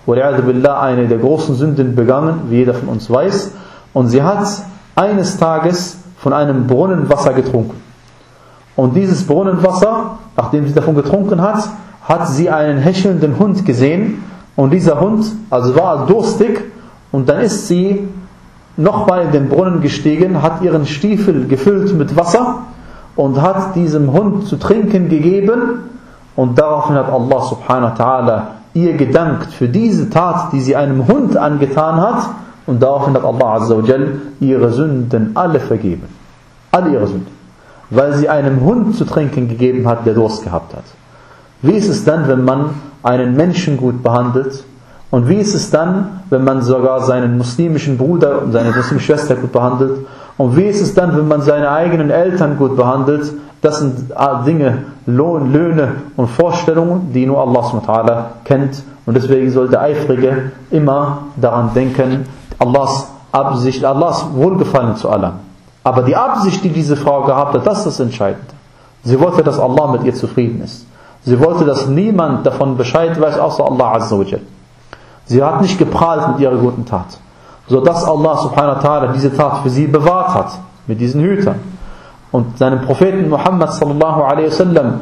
eine der großen Sünden begangen, wie jeder von uns weiß. Und sie hat eines Tages von einem Brunnenwasser getrunken. Und dieses Brunnenwasser, nachdem sie davon getrunken hat, hat sie einen hechelnden Hund gesehen. Und dieser Hund also war durstig. Und dann ist sie nochmal in den Brunnen gestiegen, hat ihren Stiefel gefüllt mit Wasser und hat diesem Hund zu trinken gegeben. Und daraufhin hat Allah subhanahu wa ta'ala ihr gedankt für diese Tat, die sie einem Hund angetan hat. Und daraufhin hat Allah azza wa jal ihre Sünden alle vergeben. Alle ihre Sünden. Weil sie einem Hund zu trinken gegeben hat, der Durst gehabt hat. Wie ist es dann, wenn man einen Menschen gut behandelt? Und wie ist es dann, wenn man sogar seinen muslimischen Bruder und seine muslimische Schwester gut behandelt? Und wie ist es dann, wenn man seine eigenen Eltern gut behandelt? Das sind Dinge, Lohn, Löhne und Vorstellungen, die nur Allah subhanahu wa ta'ala kennt. Und deswegen soll der Eifrige immer daran denken, Allahs Absicht, Allahs Wohlgefallen zu erlangen. Aber die Absicht, die diese Frau gehabt hat, das ist das Entscheidende. Sie wollte, dass Allah mit ihr zufrieden ist. Sie wollte, dass niemand davon Bescheid weiß, außer Allah azza wa jal. Sie hat nicht geprahlt mit ihrer guten Tat, sodass Allah subhanahu wa ta'ala diese Tat für sie bewahrt hat, mit diesen Hütern. Und seinem Propheten Muhammad sallallahu alaihi wasallam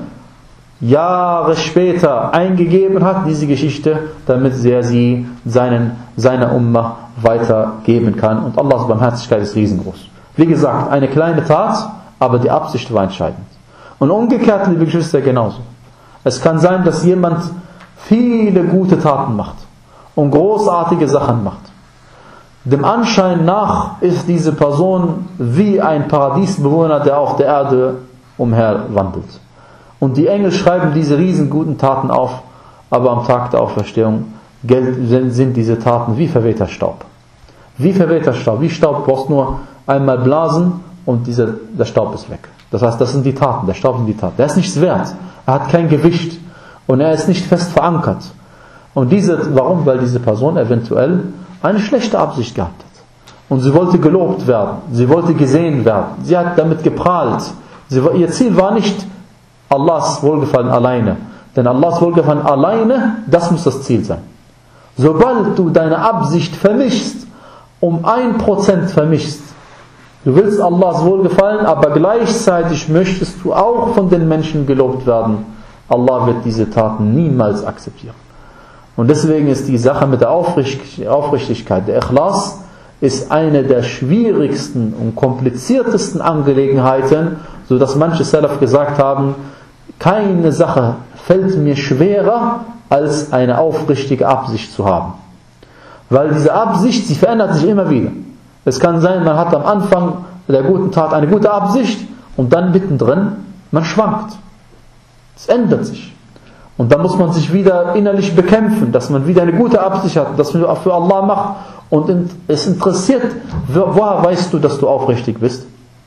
Jahre später eingegeben hat, diese Geschichte, damit er sie seinen, seiner Ummah weitergeben kann. Und Allahs Barmherzigkeit ist riesengroß. Wie gesagt, eine kleine Tat, aber die Absicht war entscheidend. Und umgekehrt, liebe Geschwister, genauso. Es kann sein, dass jemand viele gute Taten macht und großartige Sachen macht. Dem Anschein nach ist diese Person wie ein Paradiesbewohner, der auf der Erde umherwandelt. Und die Engel schreiben diese riesen guten Taten auf, aber am Tag der Auferstehung sind diese Taten wie verwehter Staub. Wie verwehter Staub. Wie Staub, brauchst nur einmal blasen und dieser, der Staub ist weg. Das heißt, das sind die Taten, der Staub sind die Taten. Der ist nichts wert. Er hat kein Gewicht und er ist nicht fest verankert. Und diese, warum? Weil diese Person eventuell eine schlechte Absicht gehabt hat. Und sie wollte gelobt werden. Sie wollte gesehen werden. Sie hat damit geprahlt. Sie, ihr Ziel war nicht Allahs Wohlgefallen alleine. Denn Allahs Wohlgefallen alleine, das muss das Ziel sein. Sobald du deine Absicht vermischst, um ein Prozent vermischst, du willst Allahs Wohlgefallen, aber gleichzeitig möchtest du auch von den Menschen gelobt werden, Allah wird diese Taten niemals akzeptieren. Und deswegen ist die Sache mit der Aufrichtigkeit, der Ikhlas, ist eine der schwierigsten und kompliziertesten Angelegenheiten, so dass manche Salaf gesagt haben, keine Sache fällt mir schwerer, als eine aufrichtige Absicht zu haben. Weil diese Absicht, sie verändert sich immer wieder. Es kann sein, man hat am Anfang der guten Tat eine gute Absicht und dann mittendrin, man schwankt. Es ändert sich. Und dann muss man sich wieder innerlich bekämpfen, dass man wieder eine gute Absicht hat, dass man für Allah macht. Und es interessiert, woher weißt du, dass du aufrichtig bist?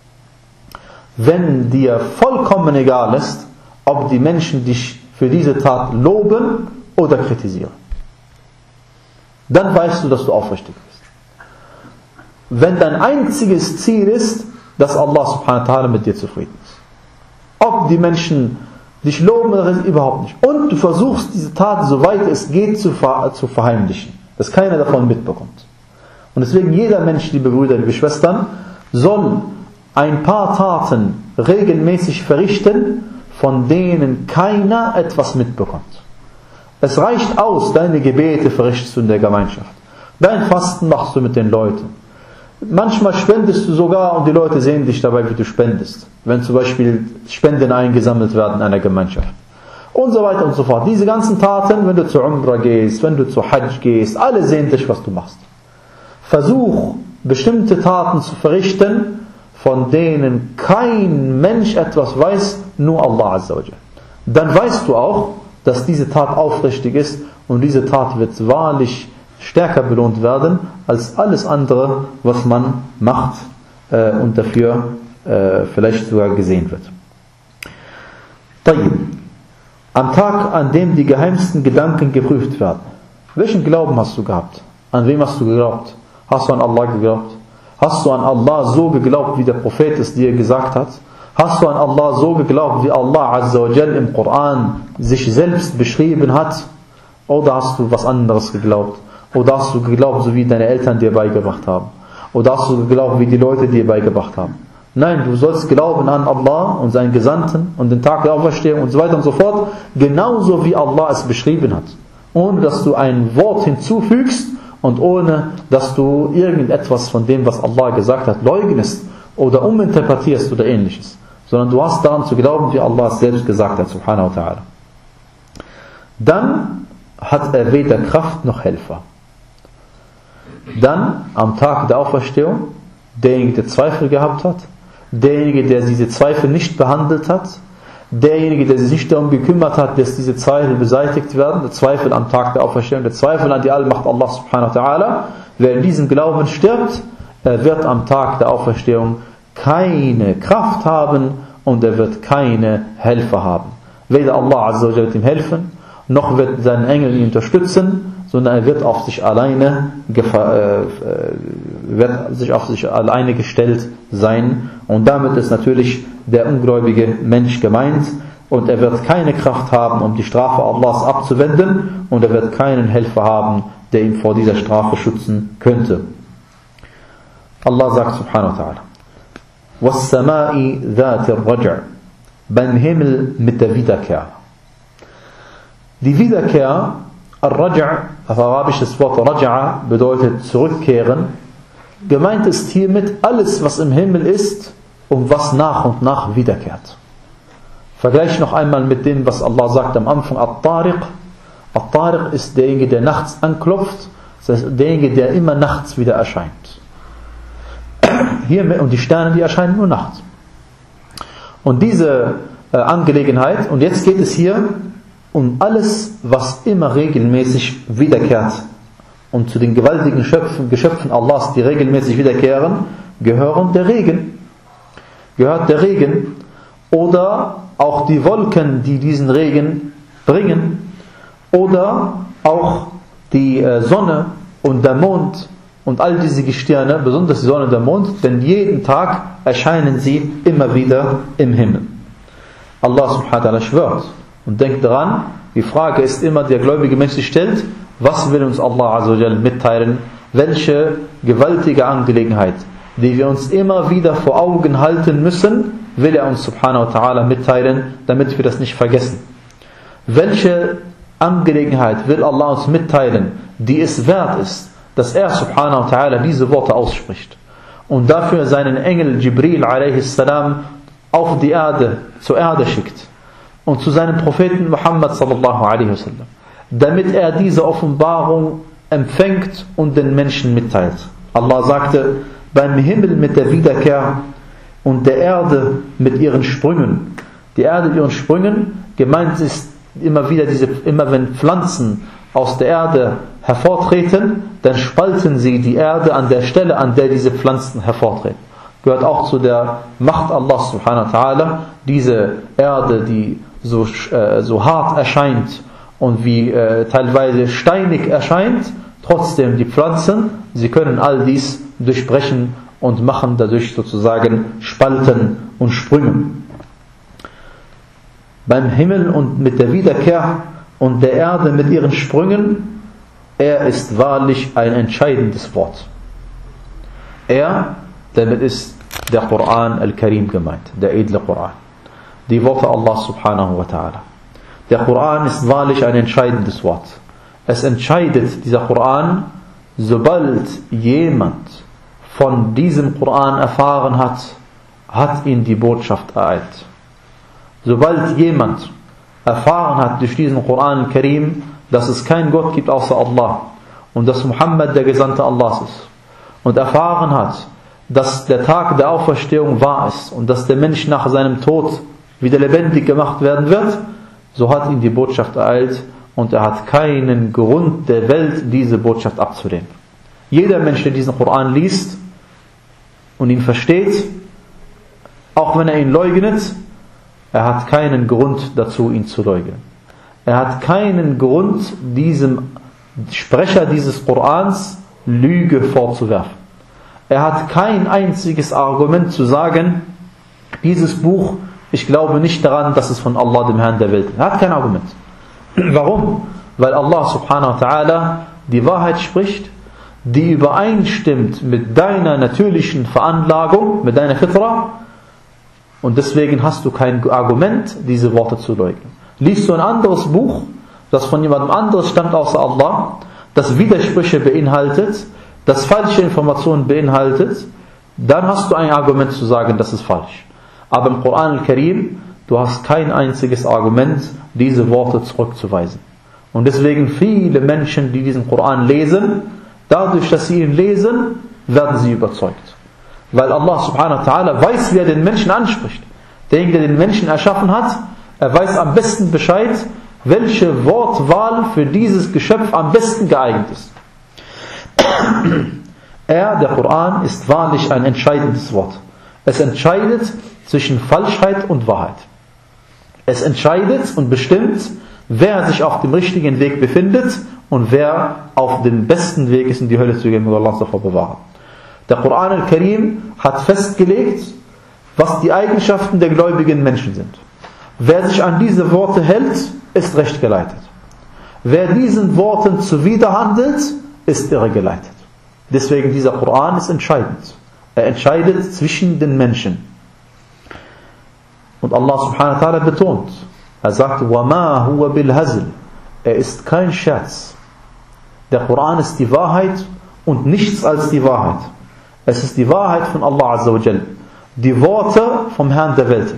Wenn dir vollkommen egal ist, ob die Menschen dich für diese Tat loben oder kritisieren. Dann weißt du, dass du aufrichtig bist. Wenn dein einziges Ziel ist, dass Allah subhanahu wa ta'ala mit dir zufrieden ist. Ob die Menschen dich loben oder überhaupt nicht. Und du versuchst diese Tat, soweit es geht, zu, ver- zu verheimlichen. Dass keiner davon mitbekommt. Und deswegen jeder Mensch, liebe Brüder, liebe Schwestern, soll ein paar Taten regelmäßig verrichten, von denen keiner etwas mitbekommt. Es reicht aus, deine Gebete verrichtest du in der Gemeinschaft. Dein Fasten machst du mit den Leuten. Manchmal spendest du sogar und die Leute sehen dich dabei, wie du spendest. Wenn zum Beispiel Spenden eingesammelt werden in einer Gemeinschaft. Und so weiter und so fort. Diese ganzen Taten, wenn du zu Umrah gehst, wenn du zu Hajj gehst, alle sehen dich, was du machst. Versuch, bestimmte Taten zu verrichten, von denen kein Mensch etwas weiß, nur Allah azza wa jal. Dann weißt du auch, dass diese Tat aufrichtig ist und diese Tat wird wahrlich stärker belohnt werden als alles andere, was man macht äh, und dafür äh, vielleicht sogar gesehen wird. Am Tag, an dem die geheimsten Gedanken geprüft werden. Welchen Glauben hast du gehabt? An wem hast du geglaubt? Hast du an Allah geglaubt? Hast du an Allah so geglaubt, wie der Prophet es dir gesagt hat? Hast du an Allah so geglaubt, wie Allah Azza wa Jal im Koran sich selbst beschrieben hat? Oder hast du was anderes geglaubt? Oder hast du geglaubt, so wie deine Eltern dir beigebracht haben? Oder hast du geglaubt, wie die Leute dir beigebracht haben? Nein, du sollst glauben an Allah und seinen Gesandten und den Tag der Auferstehung und so weiter und so fort, genauso wie Allah es beschrieben hat. Ohne dass du ein Wort hinzufügst und ohne dass du irgendetwas von dem, was Allah gesagt hat, leugnest oder uminterpretierst oder ähnliches. Sondern du hast daran zu glauben, wie Allah es selbst gesagt hat, subhanahu wa ta'ala. Dann hat er weder Kraft noch Helfer. Dann, am Tag der Auferstehung, derjenige, der Zweifel gehabt hat, derjenige, der diese Zweifel nicht behandelt hat, derjenige, der sich nicht darum gekümmert hat, dass diese Zweifel beseitigt werden, der Zweifel am Tag der Auferstehung, der Zweifel an die Allmacht Allah subhanahu wa ta'ala, wer in diesem Glauben stirbt, er wird am Tag der Auferstehung keine Kraft haben und er wird keine Helfer haben. Weder Allah Azza wa Jalla wird ihm helfen, noch wird seinen Engel ihn unterstützen, sondern er wird auf sich alleine äh, wird sich auf sich alleine gestellt sein, und damit ist natürlich der ungläubige Mensch gemeint, und er wird keine Kraft haben, um die Strafe Allahs abzuwenden, und er wird keinen Helfer haben, der ihn vor dieser Strafe schützen könnte. Allah sagt subhanahu wa ta'ala: وَالسَّمَاءِ ذَاتِ الرَّجْعِ, beim Himmel mit der Wiederkehr. Die Wiederkehr, Al-Raj', auf Arabisch das Wort Raja'a bedeutet zurückkehren. Gemeint ist hiermit alles, was im Himmel ist und was nach und nach wiederkehrt. Vergleich noch einmal mit dem, was Allah sagt am Anfang: At-Tariq. At-Tariq ist derjenige, der nachts anklopft, das heißt derjenige, der immer nachts wieder erscheint. Hier, und die Sterne, die erscheinen nur nachts. Und diese äh, Angelegenheit, und jetzt geht es hier um alles, was immer regelmäßig wiederkehrt. Und zu den gewaltigen Geschöpfen, Geschöpfen Allahs, die regelmäßig wiederkehren, gehören der Regen. Gehört der Regen oder auch die Wolken, die diesen Regen bringen, oder auch die Sonne und der Mond und all diese Gestirne, besonders die Sonne und der Mond, denn jeden Tag erscheinen sie immer wieder im Himmel. Allah subhanahu wa ta'ala schwört. Und denkt daran, die Frage ist immer, der gläubige Mensch sich stellt: Was will uns Allah Azza wa Jalla mitteilen? Welche gewaltige Angelegenheit, die wir uns immer wieder vor Augen halten müssen, will er uns subhanahu wa ta'ala mitteilen, damit wir das nicht vergessen. Welche Angelegenheit will Allah uns mitteilen, die es wert ist, dass er subhanahu wa ta'ala diese Worte ausspricht und dafür seinen Engel Jibril a.s. auf die Erde, zur Erde schickt und zu seinem Propheten Muhammad sallallahu alaihi wasallam, damit er diese Offenbarung empfängt und den Menschen mitteilt. Allah sagte: Beim Himmel mit der Wiederkehr und der Erde mit ihren Sprüngen. Die Erde mit ihren Sprüngen, gemeint ist immer wieder diese, immer wenn Pflanzen aus der Erde hervortreten, dann spalten sie die Erde an der Stelle, an der diese Pflanzen hervortreten. Gehört auch zu der Macht Allah subhanahu wa ta'ala, diese Erde, die so, äh, so hart erscheint und wie äh, teilweise steinig erscheint, trotzdem die Pflanzen, sie können all dies durchbrechen und machen dadurch sozusagen Spalten und Sprünge. Beim Himmel und mit der Wiederkehr und der Erde mit ihren Sprüngen, er ist wahrlich ein entscheidendes Wort. Er, damit ist der Koran al-Karim gemeint, der edle Koran. Die Worte Allah subhanahu wa ta'ala. Der Koran ist wahrlich ein entscheidendes Wort. Es entscheidet, dieser Koran, sobald jemand von diesem Koran erfahren hat, hat ihn die Botschaft ereilt. Sobald jemand erfahren hat durch diesen Koran al-Karim, dass es keinen Gott gibt außer Allah und dass Muhammad der Gesandte Allahs ist, und erfahren hat, dass der Tag der Auferstehung wahr ist und dass der Mensch nach seinem Tod wieder lebendig gemacht werden wird, so hat ihn die Botschaft ereilt und er hat keinen Grund der Welt, diese Botschaft abzulehnen. Jeder Mensch, der diesen Koran liest, und ihn versteht, auch wenn er ihn leugnet, er hat keinen Grund dazu, ihn zu leugnen. Er hat keinen Grund, diesem Sprecher dieses Korans Lüge vorzuwerfen. Er hat kein einziges Argument zu sagen, dieses Buch, ich glaube nicht daran, dass es von Allah, dem Herrn der Welt ist. Er hat kein Argument. Warum? Weil Allah subhanahu wa ta'ala die Wahrheit spricht, die übereinstimmt mit deiner natürlichen Veranlagung, mit deiner Fitra, und deswegen hast du kein Argument, diese Worte zu leugnen. Liest du ein anderes Buch, das von jemandem anderes stammt außer Allah, das Widersprüche beinhaltet, das falsche Informationen beinhaltet, dann hast du ein Argument zu sagen, das ist falsch. Aber im Koran al-Karim, du hast kein einziges Argument, diese Worte zurückzuweisen. Und deswegen viele Menschen, die diesen Koran lesen, dadurch, dass sie ihn lesen, werden sie überzeugt. Weil Allah subhanahu wa ta'ala weiß, wie er den Menschen anspricht. Derjenige, der den Menschen erschaffen hat, er weiß am besten Bescheid, welche Wortwahl für dieses Geschöpf am besten geeignet ist. Er, der Koran, ist wahrlich ein entscheidendes Wort. Es entscheidet zwischen Falschheit und Wahrheit. Es entscheidet und bestimmt, wer sich auf dem richtigen Weg befindet und wer auf dem besten Weg ist, in die Hölle zu gehen, und Allah uns davor bewahren. Der Koran al-Karim hat festgelegt, was die Eigenschaften der gläubigen Menschen sind. Wer sich an diese Worte hält, ist recht geleitet. Wer diesen Worten zuwiderhandelt, ist irregeleitet. Deswegen dieser Koran ist entscheidend. Er entscheidet zwischen den Menschen. Und Allah subhanahu wa ta'ala betont, er sagt, وَمَا هُوَ بِالْهَزْلِ, er ist kein Scherz. Der Koran ist die Wahrheit und nichts als die Wahrheit. Es ist die Wahrheit von Allah Azza wa Jal. Die Worte vom Herrn der Welt.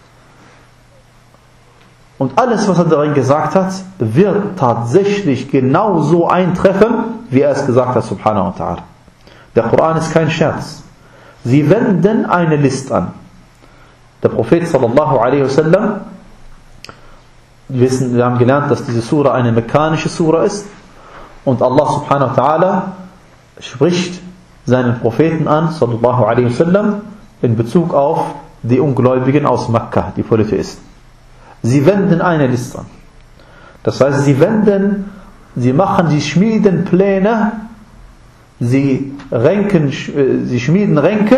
Und alles, was er darin gesagt hat, wird tatsächlich genau so eintreffen, wie er es gesagt hat, subhanahu wa ta'ala. Der Koran ist kein Scherz. Sie wenden eine List an. Der Prophet sallallahu alaihi wasallam, wir wissen, wir haben gelernt, dass diese Sura eine mekkanische Sura ist. Und Allah subhanahu wa ta'ala spricht seinen Propheten an, sallallahu alaihi wasallam, in Bezug auf die Ungläubigen aus Mekka, die Polytheisten. Sie wenden eine Liste an. Das heißt, sie wenden, sie machen, sie schmieden Pläne, sie renken, sie schmieden Ränke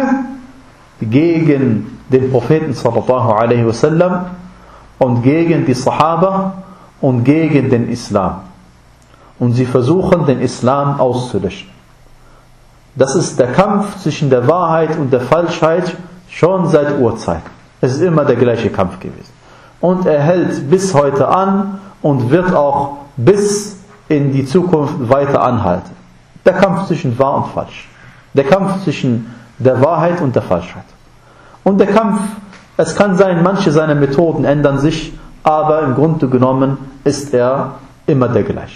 gegen den Propheten sallallahu alaihi wasallam und gegen die Sahaba und gegen den Islam. Und sie versuchen, den Islam auszulöschen. Das ist der Kampf zwischen der Wahrheit und der Falschheit schon seit Urzeit. Es ist immer der gleiche Kampf gewesen. Und er hält bis heute an und wird auch bis in die Zukunft weiter anhalten. Der Kampf zwischen wahr und falsch. Der Kampf zwischen der Wahrheit und der Falschheit. Und der Kampf, es kann sein, manche seiner Methoden ändern sich, aber im Grunde genommen ist er immer der gleiche.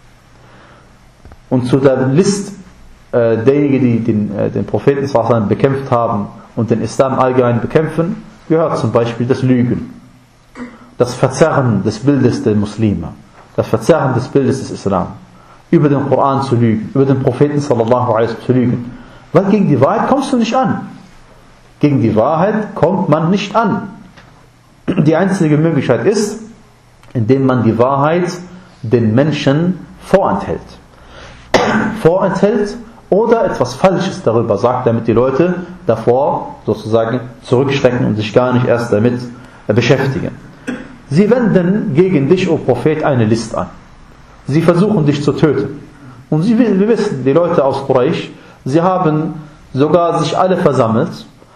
Und zu der List äh, derjenigen, die den, äh, den Propheten bekämpft haben und den Islam allgemein bekämpfen, gehört zum Beispiel das Lügen. Das Verzerren des Bildes der Muslime, das Verzerren des Bildes des Islam, über den Koran zu lügen, über den Propheten sallallahu alaihi wasallam zu lügen. Weil gegen die Wahrheit kommst du nicht an. Gegen die Wahrheit kommt man nicht an. Die einzige Möglichkeit ist, indem man die Wahrheit den Menschen vorenthält. Vorenthält oder etwas Falsches darüber sagt, damit die Leute davor sozusagen zurückschrecken und sich gar nicht erst damit beschäftigen. Sie wenden gegen dich, o Prophet, eine List an. Sie versuchen dich zu töten. Und sie, wir wissen, die Leute aus Quraysh, sie haben sogar sich alle versammelt,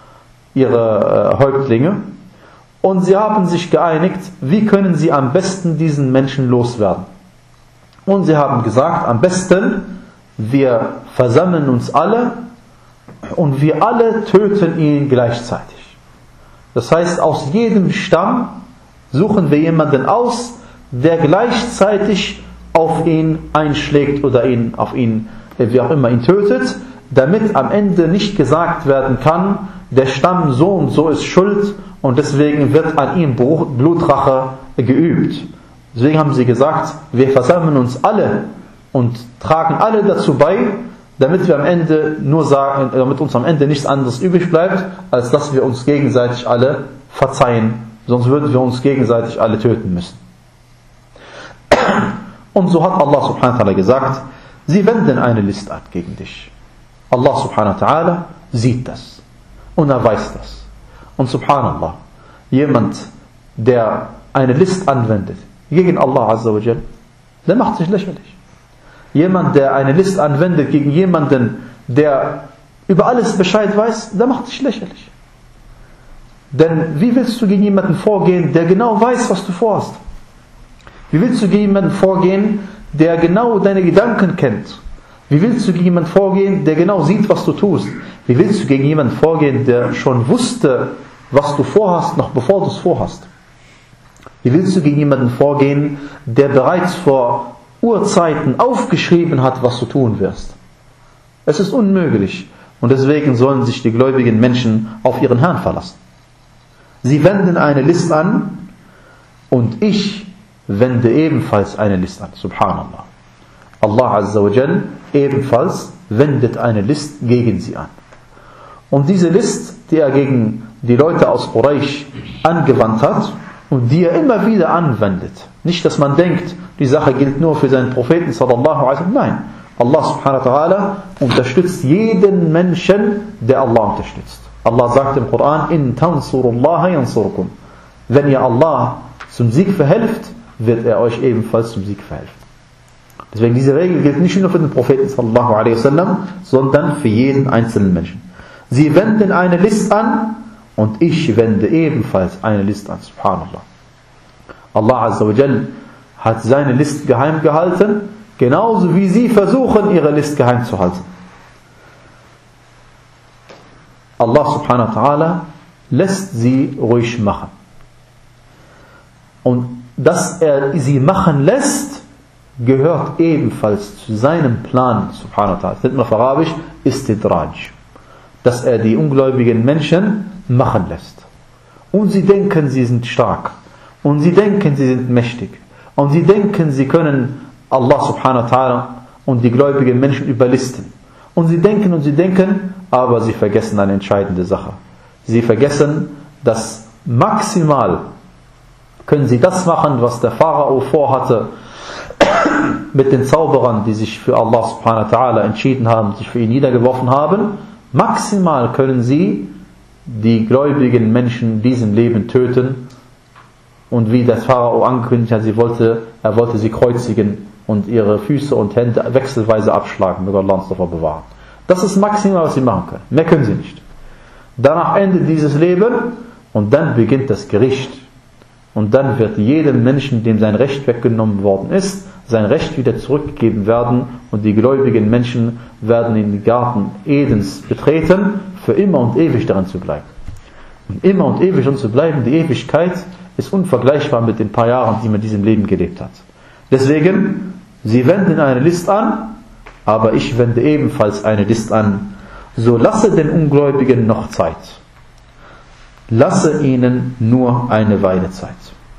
ihre äh, Häuptlinge, und sie haben sich geeinigt, wie können sie am besten diesen Menschen loswerden. Und sie haben gesagt, am besten, wir versammeln uns alle und wir alle töten ihn gleichzeitig. Das heißt, aus jedem Stamm suchen wir jemanden aus, der gleichzeitig auf ihn einschlägt oder ihn auf ihn, wie auch immer, ihn tötet, damit am Ende nicht gesagt werden kann, der Stamm so und so ist schuld und deswegen wird an ihm Blutrache geübt. Deswegen haben sie gesagt, wir versammeln uns alle und tragen alle dazu bei, damit wir am Ende nur sagen, damit uns am Ende nichts anderes übrig bleibt, als dass wir uns gegenseitig alle verzeihen, sonst würden wir uns gegenseitig alle töten müssen. Und so hat Allah subhanahu wa ta'ala gesagt, sie wenden eine List an gegen dich. Allah subhanahu wa ta'ala sieht das und er weiß das. Und subhanallah, jemand, der eine List anwendet gegen Allah azza wa jal, der macht sich lächerlich. Jemand, der eine List anwendet gegen jemanden, der über alles Bescheid weiß, der macht sich lächerlich. Denn wie willst du gegen jemanden vorgehen, der genau weiß, was du vorhast? Wie willst du gegen jemanden vorgehen, der genau deine Gedanken kennt? Wie willst du gegen jemanden vorgehen, der genau sieht, was du tust? Wie willst du gegen jemanden vorgehen, der schon wusste, was du vorhast, noch bevor du es vorhast? Wie willst du gegen jemanden vorgehen, der bereits vor Urzeiten aufgeschrieben hat, was du tun wirst? Es ist unmöglich. Und deswegen sollen sich die gläubigen Menschen auf ihren Herrn verlassen. Sie wenden eine List an und ich wende ebenfalls eine List an. Subhanallah. Allah Azza wa Jal ebenfalls wendet eine List gegen sie an. Und diese List, die er gegen die Leute aus Quraysh angewandt hat und die er immer wieder anwendet. Nicht, dass man denkt, die Sache gilt nur für seinen Propheten sallallahu alaihi wasallam. Nein, Allah subhanahu wa ta'ala unterstützt jeden Menschen, der Allah unterstützt. Allah sagt im Koran, in tansurullaha yansurkum. Wenn ihr Allah zum Sieg verhelft, wird er euch ebenfalls zum Sieg verhelfen. Deswegen diese Regel gilt nicht nur für den Propheten sallallahu alaihi wasallam, sondern für jeden einzelnen Menschen. Sie wenden eine List an und ich wende ebenfalls eine List an. Subhanallah. Allah Azza wa Jal hat seine List geheim gehalten, genauso wie sie versuchen, ihre List geheim zu halten. Allah subhanahu wa ta'ala lässt sie ruhig machen. Und dass er sie machen lässt, gehört ebenfalls zu seinem Plan, subhanahu wa ta'ala. Das nennt man auf Arabisch Istidraj. Dass er die ungläubigen Menschen machen lässt. Und sie denken, sie sind stark. Und sie denken, sie sind mächtig. Und sie denken, sie können Allah subhanahu wa ta'ala und die gläubigen Menschen überlisten. Und sie denken und sie denken, aber sie vergessen eine entscheidende Sache. Sie vergessen, dass maximal können sie das machen, was der Pharao vorhatte mit den Zauberern, die sich für Allah subhanahu wa ta'ala entschieden haben, sich für ihn niedergeworfen haben. Maximal können sie die gläubigen Menschen in diesem Leben töten. Und wie der Pharao angekündigt hat, sie wollte, er wollte sie kreuzigen und ihre Füße und Hände wechselweise abschlagen, möge Allah uns davor bewahren. Das ist maximal, was sie machen können. Mehr können sie nicht. Danach endet dieses Leben und dann beginnt das Gericht. Und dann wird jedem Menschen, dem sein Recht weggenommen worden ist, sein Recht wieder zurückgegeben werden und die gläubigen Menschen werden in den Garten Edens betreten, für immer und ewig darin zu bleiben. Und immer und ewig darin zu bleiben, die Ewigkeit ist unvergleichbar mit den paar Jahren, die man in diesem Leben gelebt hat. Deswegen, sie wenden eine List an, aber ich wende ebenfalls eine List an. So lasse den Ungläubigen noch Zeit. Lasse ihnen nur eine Weile Zeit.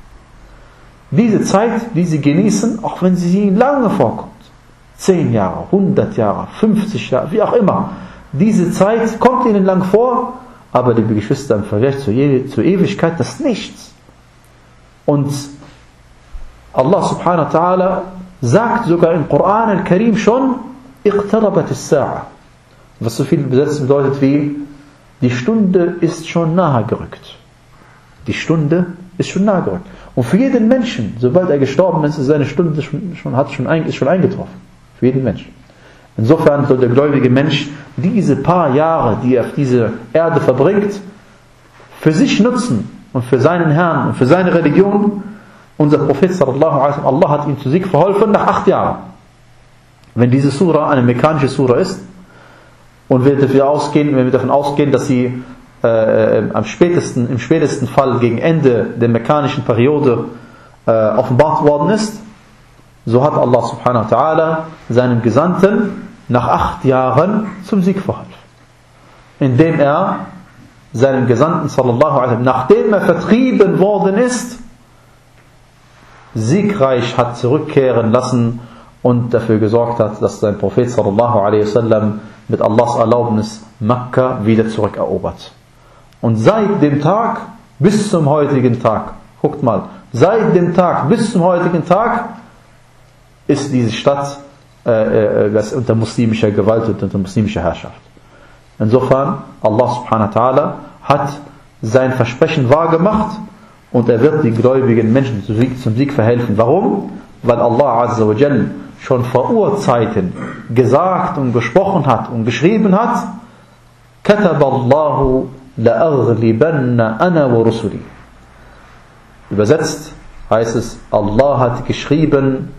Diese Zeit, die sie genießen, auch wenn sie ihnen lange vorkommt, zehn Jahre, hundert Jahre, fünfzig Jahre, wie auch immer, diese Zeit kommt ihnen lang vor, aber liebe Geschwister, im Vergleich zur, E- zur Ewigkeit, das ist nichts. Und Allah subhanahu wa ta'ala sagt sogar im Koran al-Karim schon, iqtarabat as-sa'a, was so viel besetzt bedeutet wie, die Stunde ist schon nahe gerückt. Die Stunde ist schon nahe gerückt. Und für jeden Menschen, sobald er gestorben ist, ist seine Stunde schon, schon, hat schon ein, ist schon eingetroffen. Für jeden Menschen. Insofern soll der gläubige Mensch diese paar Jahre, die er auf dieser Erde verbringt, für sich nutzen und für seinen Herrn und für seine Religion. Unser Prophet sallallahu alaihi wasallam, Allah hat ihm zu Sieg verholfen nach acht Jahren. Wenn diese Sura eine mekanische Sura ist und wir davon ausgehen, wenn wir davon ausgehen, dass sie äh, am spätesten, im spätesten Fall gegen Ende der mekanischen Periode äh, offenbart worden ist, so hat Allah subhanahu wa ta'ala seinem Gesandten nach acht Jahren zum Sieg verholfen. Indem er seinen Gesandten sallallahu alaihi wasallam, nachdem er vertrieben worden ist, siegreich hat zurückkehren lassen und dafür gesorgt hat, dass sein Prophet sallallahu alaihi wasallam mit Allahs Erlaubnis Mekka wieder zurückerobert. Und seit dem Tag bis zum heutigen Tag, guckt mal, seit dem Tag bis zum heutigen Tag ist diese Stadt äh, äh, unter muslimischer Gewalt und unter muslimischer Herrschaft. Insofern, Allah subhanahu wa ta'ala hat sein Versprechen wahrgemacht und er wird die gläubigen Menschen zum Sieg, zum Sieg verhelfen. Warum? Weil Allah azza wa jal schon vor Urzeiten gesagt und gesprochen hat und geschrieben hat, Kataballahu la'aghlibanna ana wa rusuli. Übersetzt heißt es, Allah hat geschrieben,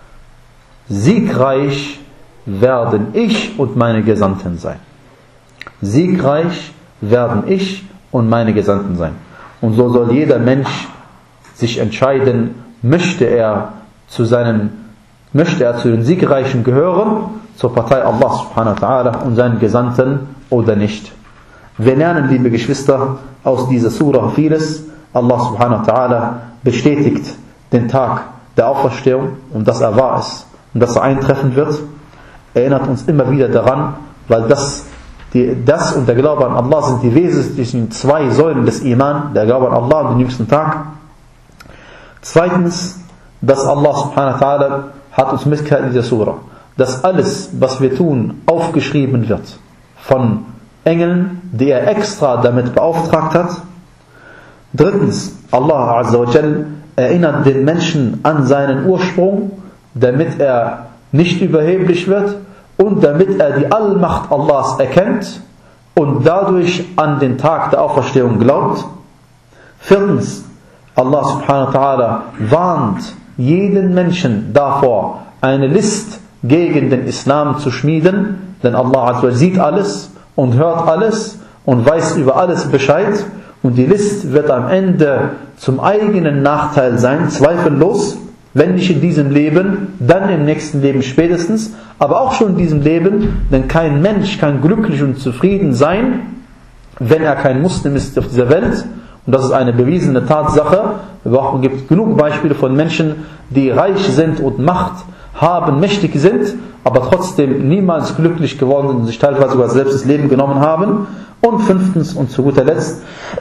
siegreich werden ich und meine Gesandten sein. Siegreich werden ich und meine Gesandten sein. Und so soll jeder Mensch sich entscheiden, möchte er zu seinen Möchte er zu den Siegreichen gehören, zur Partei Allah subhanahu wa ta'ala und seinen Gesandten oder nicht. Wir lernen, liebe Geschwister, aus dieser Surah vieles. Allah subhanahu wa ta'ala bestätigt den Tag der Auferstehung und dass er wahr ist und dass er eintreffen wird. Erinnert uns immer wieder daran, weil das, die, das und der Glaube an Allah sind die wesentlichen zwei Säulen des Iman, der Glaube an Allah und den jüngsten Tag. Zweitens, dass Allah subhanahu wa ta'ala hat uns mitgeteilt in dieser Surah, dass alles, was wir tun, aufgeschrieben wird von Engeln, die er extra damit beauftragt hat. Drittens, Allah azza wa jal erinnert den Menschen an seinen Ursprung, damit er nicht überheblich wird und damit er die Allmacht Allahs erkennt und dadurch an den Tag der Auferstehung glaubt. Viertens, Allah subhanahu wa ta'ala warnt jeden Menschen davor, eine List gegen den Islam zu schmieden, denn Allah azza wa jal sieht alles und hört alles und weiß über alles Bescheid und die List wird am Ende zum eigenen Nachteil sein, zweifellos, wenn nicht in diesem Leben, dann im nächsten Leben spätestens, aber auch schon in diesem Leben, denn kein Mensch kann glücklich und zufrieden sein, wenn er kein Muslim ist auf dieser Welt. Und das ist eine bewiesene Tatsache. Es gibt genug Beispiele von Menschen, die reich sind und Macht haben, mächtig sind, aber trotzdem niemals glücklich geworden sind und sich teilweise sogar selbst das Leben genommen haben. Und fünftens und zu guter Letzt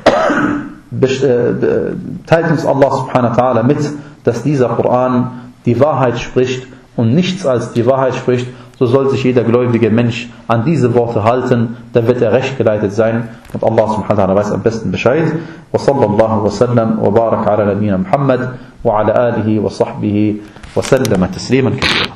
teilt uns Allah subhanahu wa ta'ala mit, dass dieser Koran die Wahrheit spricht und nichts als die Wahrheit spricht. So soll sich jeder gläubige Mensch an diese Worte halten, dann wird er recht geleitet sein und Allah subhanahu wa ta'ala weiß am besten Bescheid. Wa sallallahu wa sallam wa barak ala nabiyina Muhammad wa ala alihi wa sahbihi wa sallama tasliman kathira.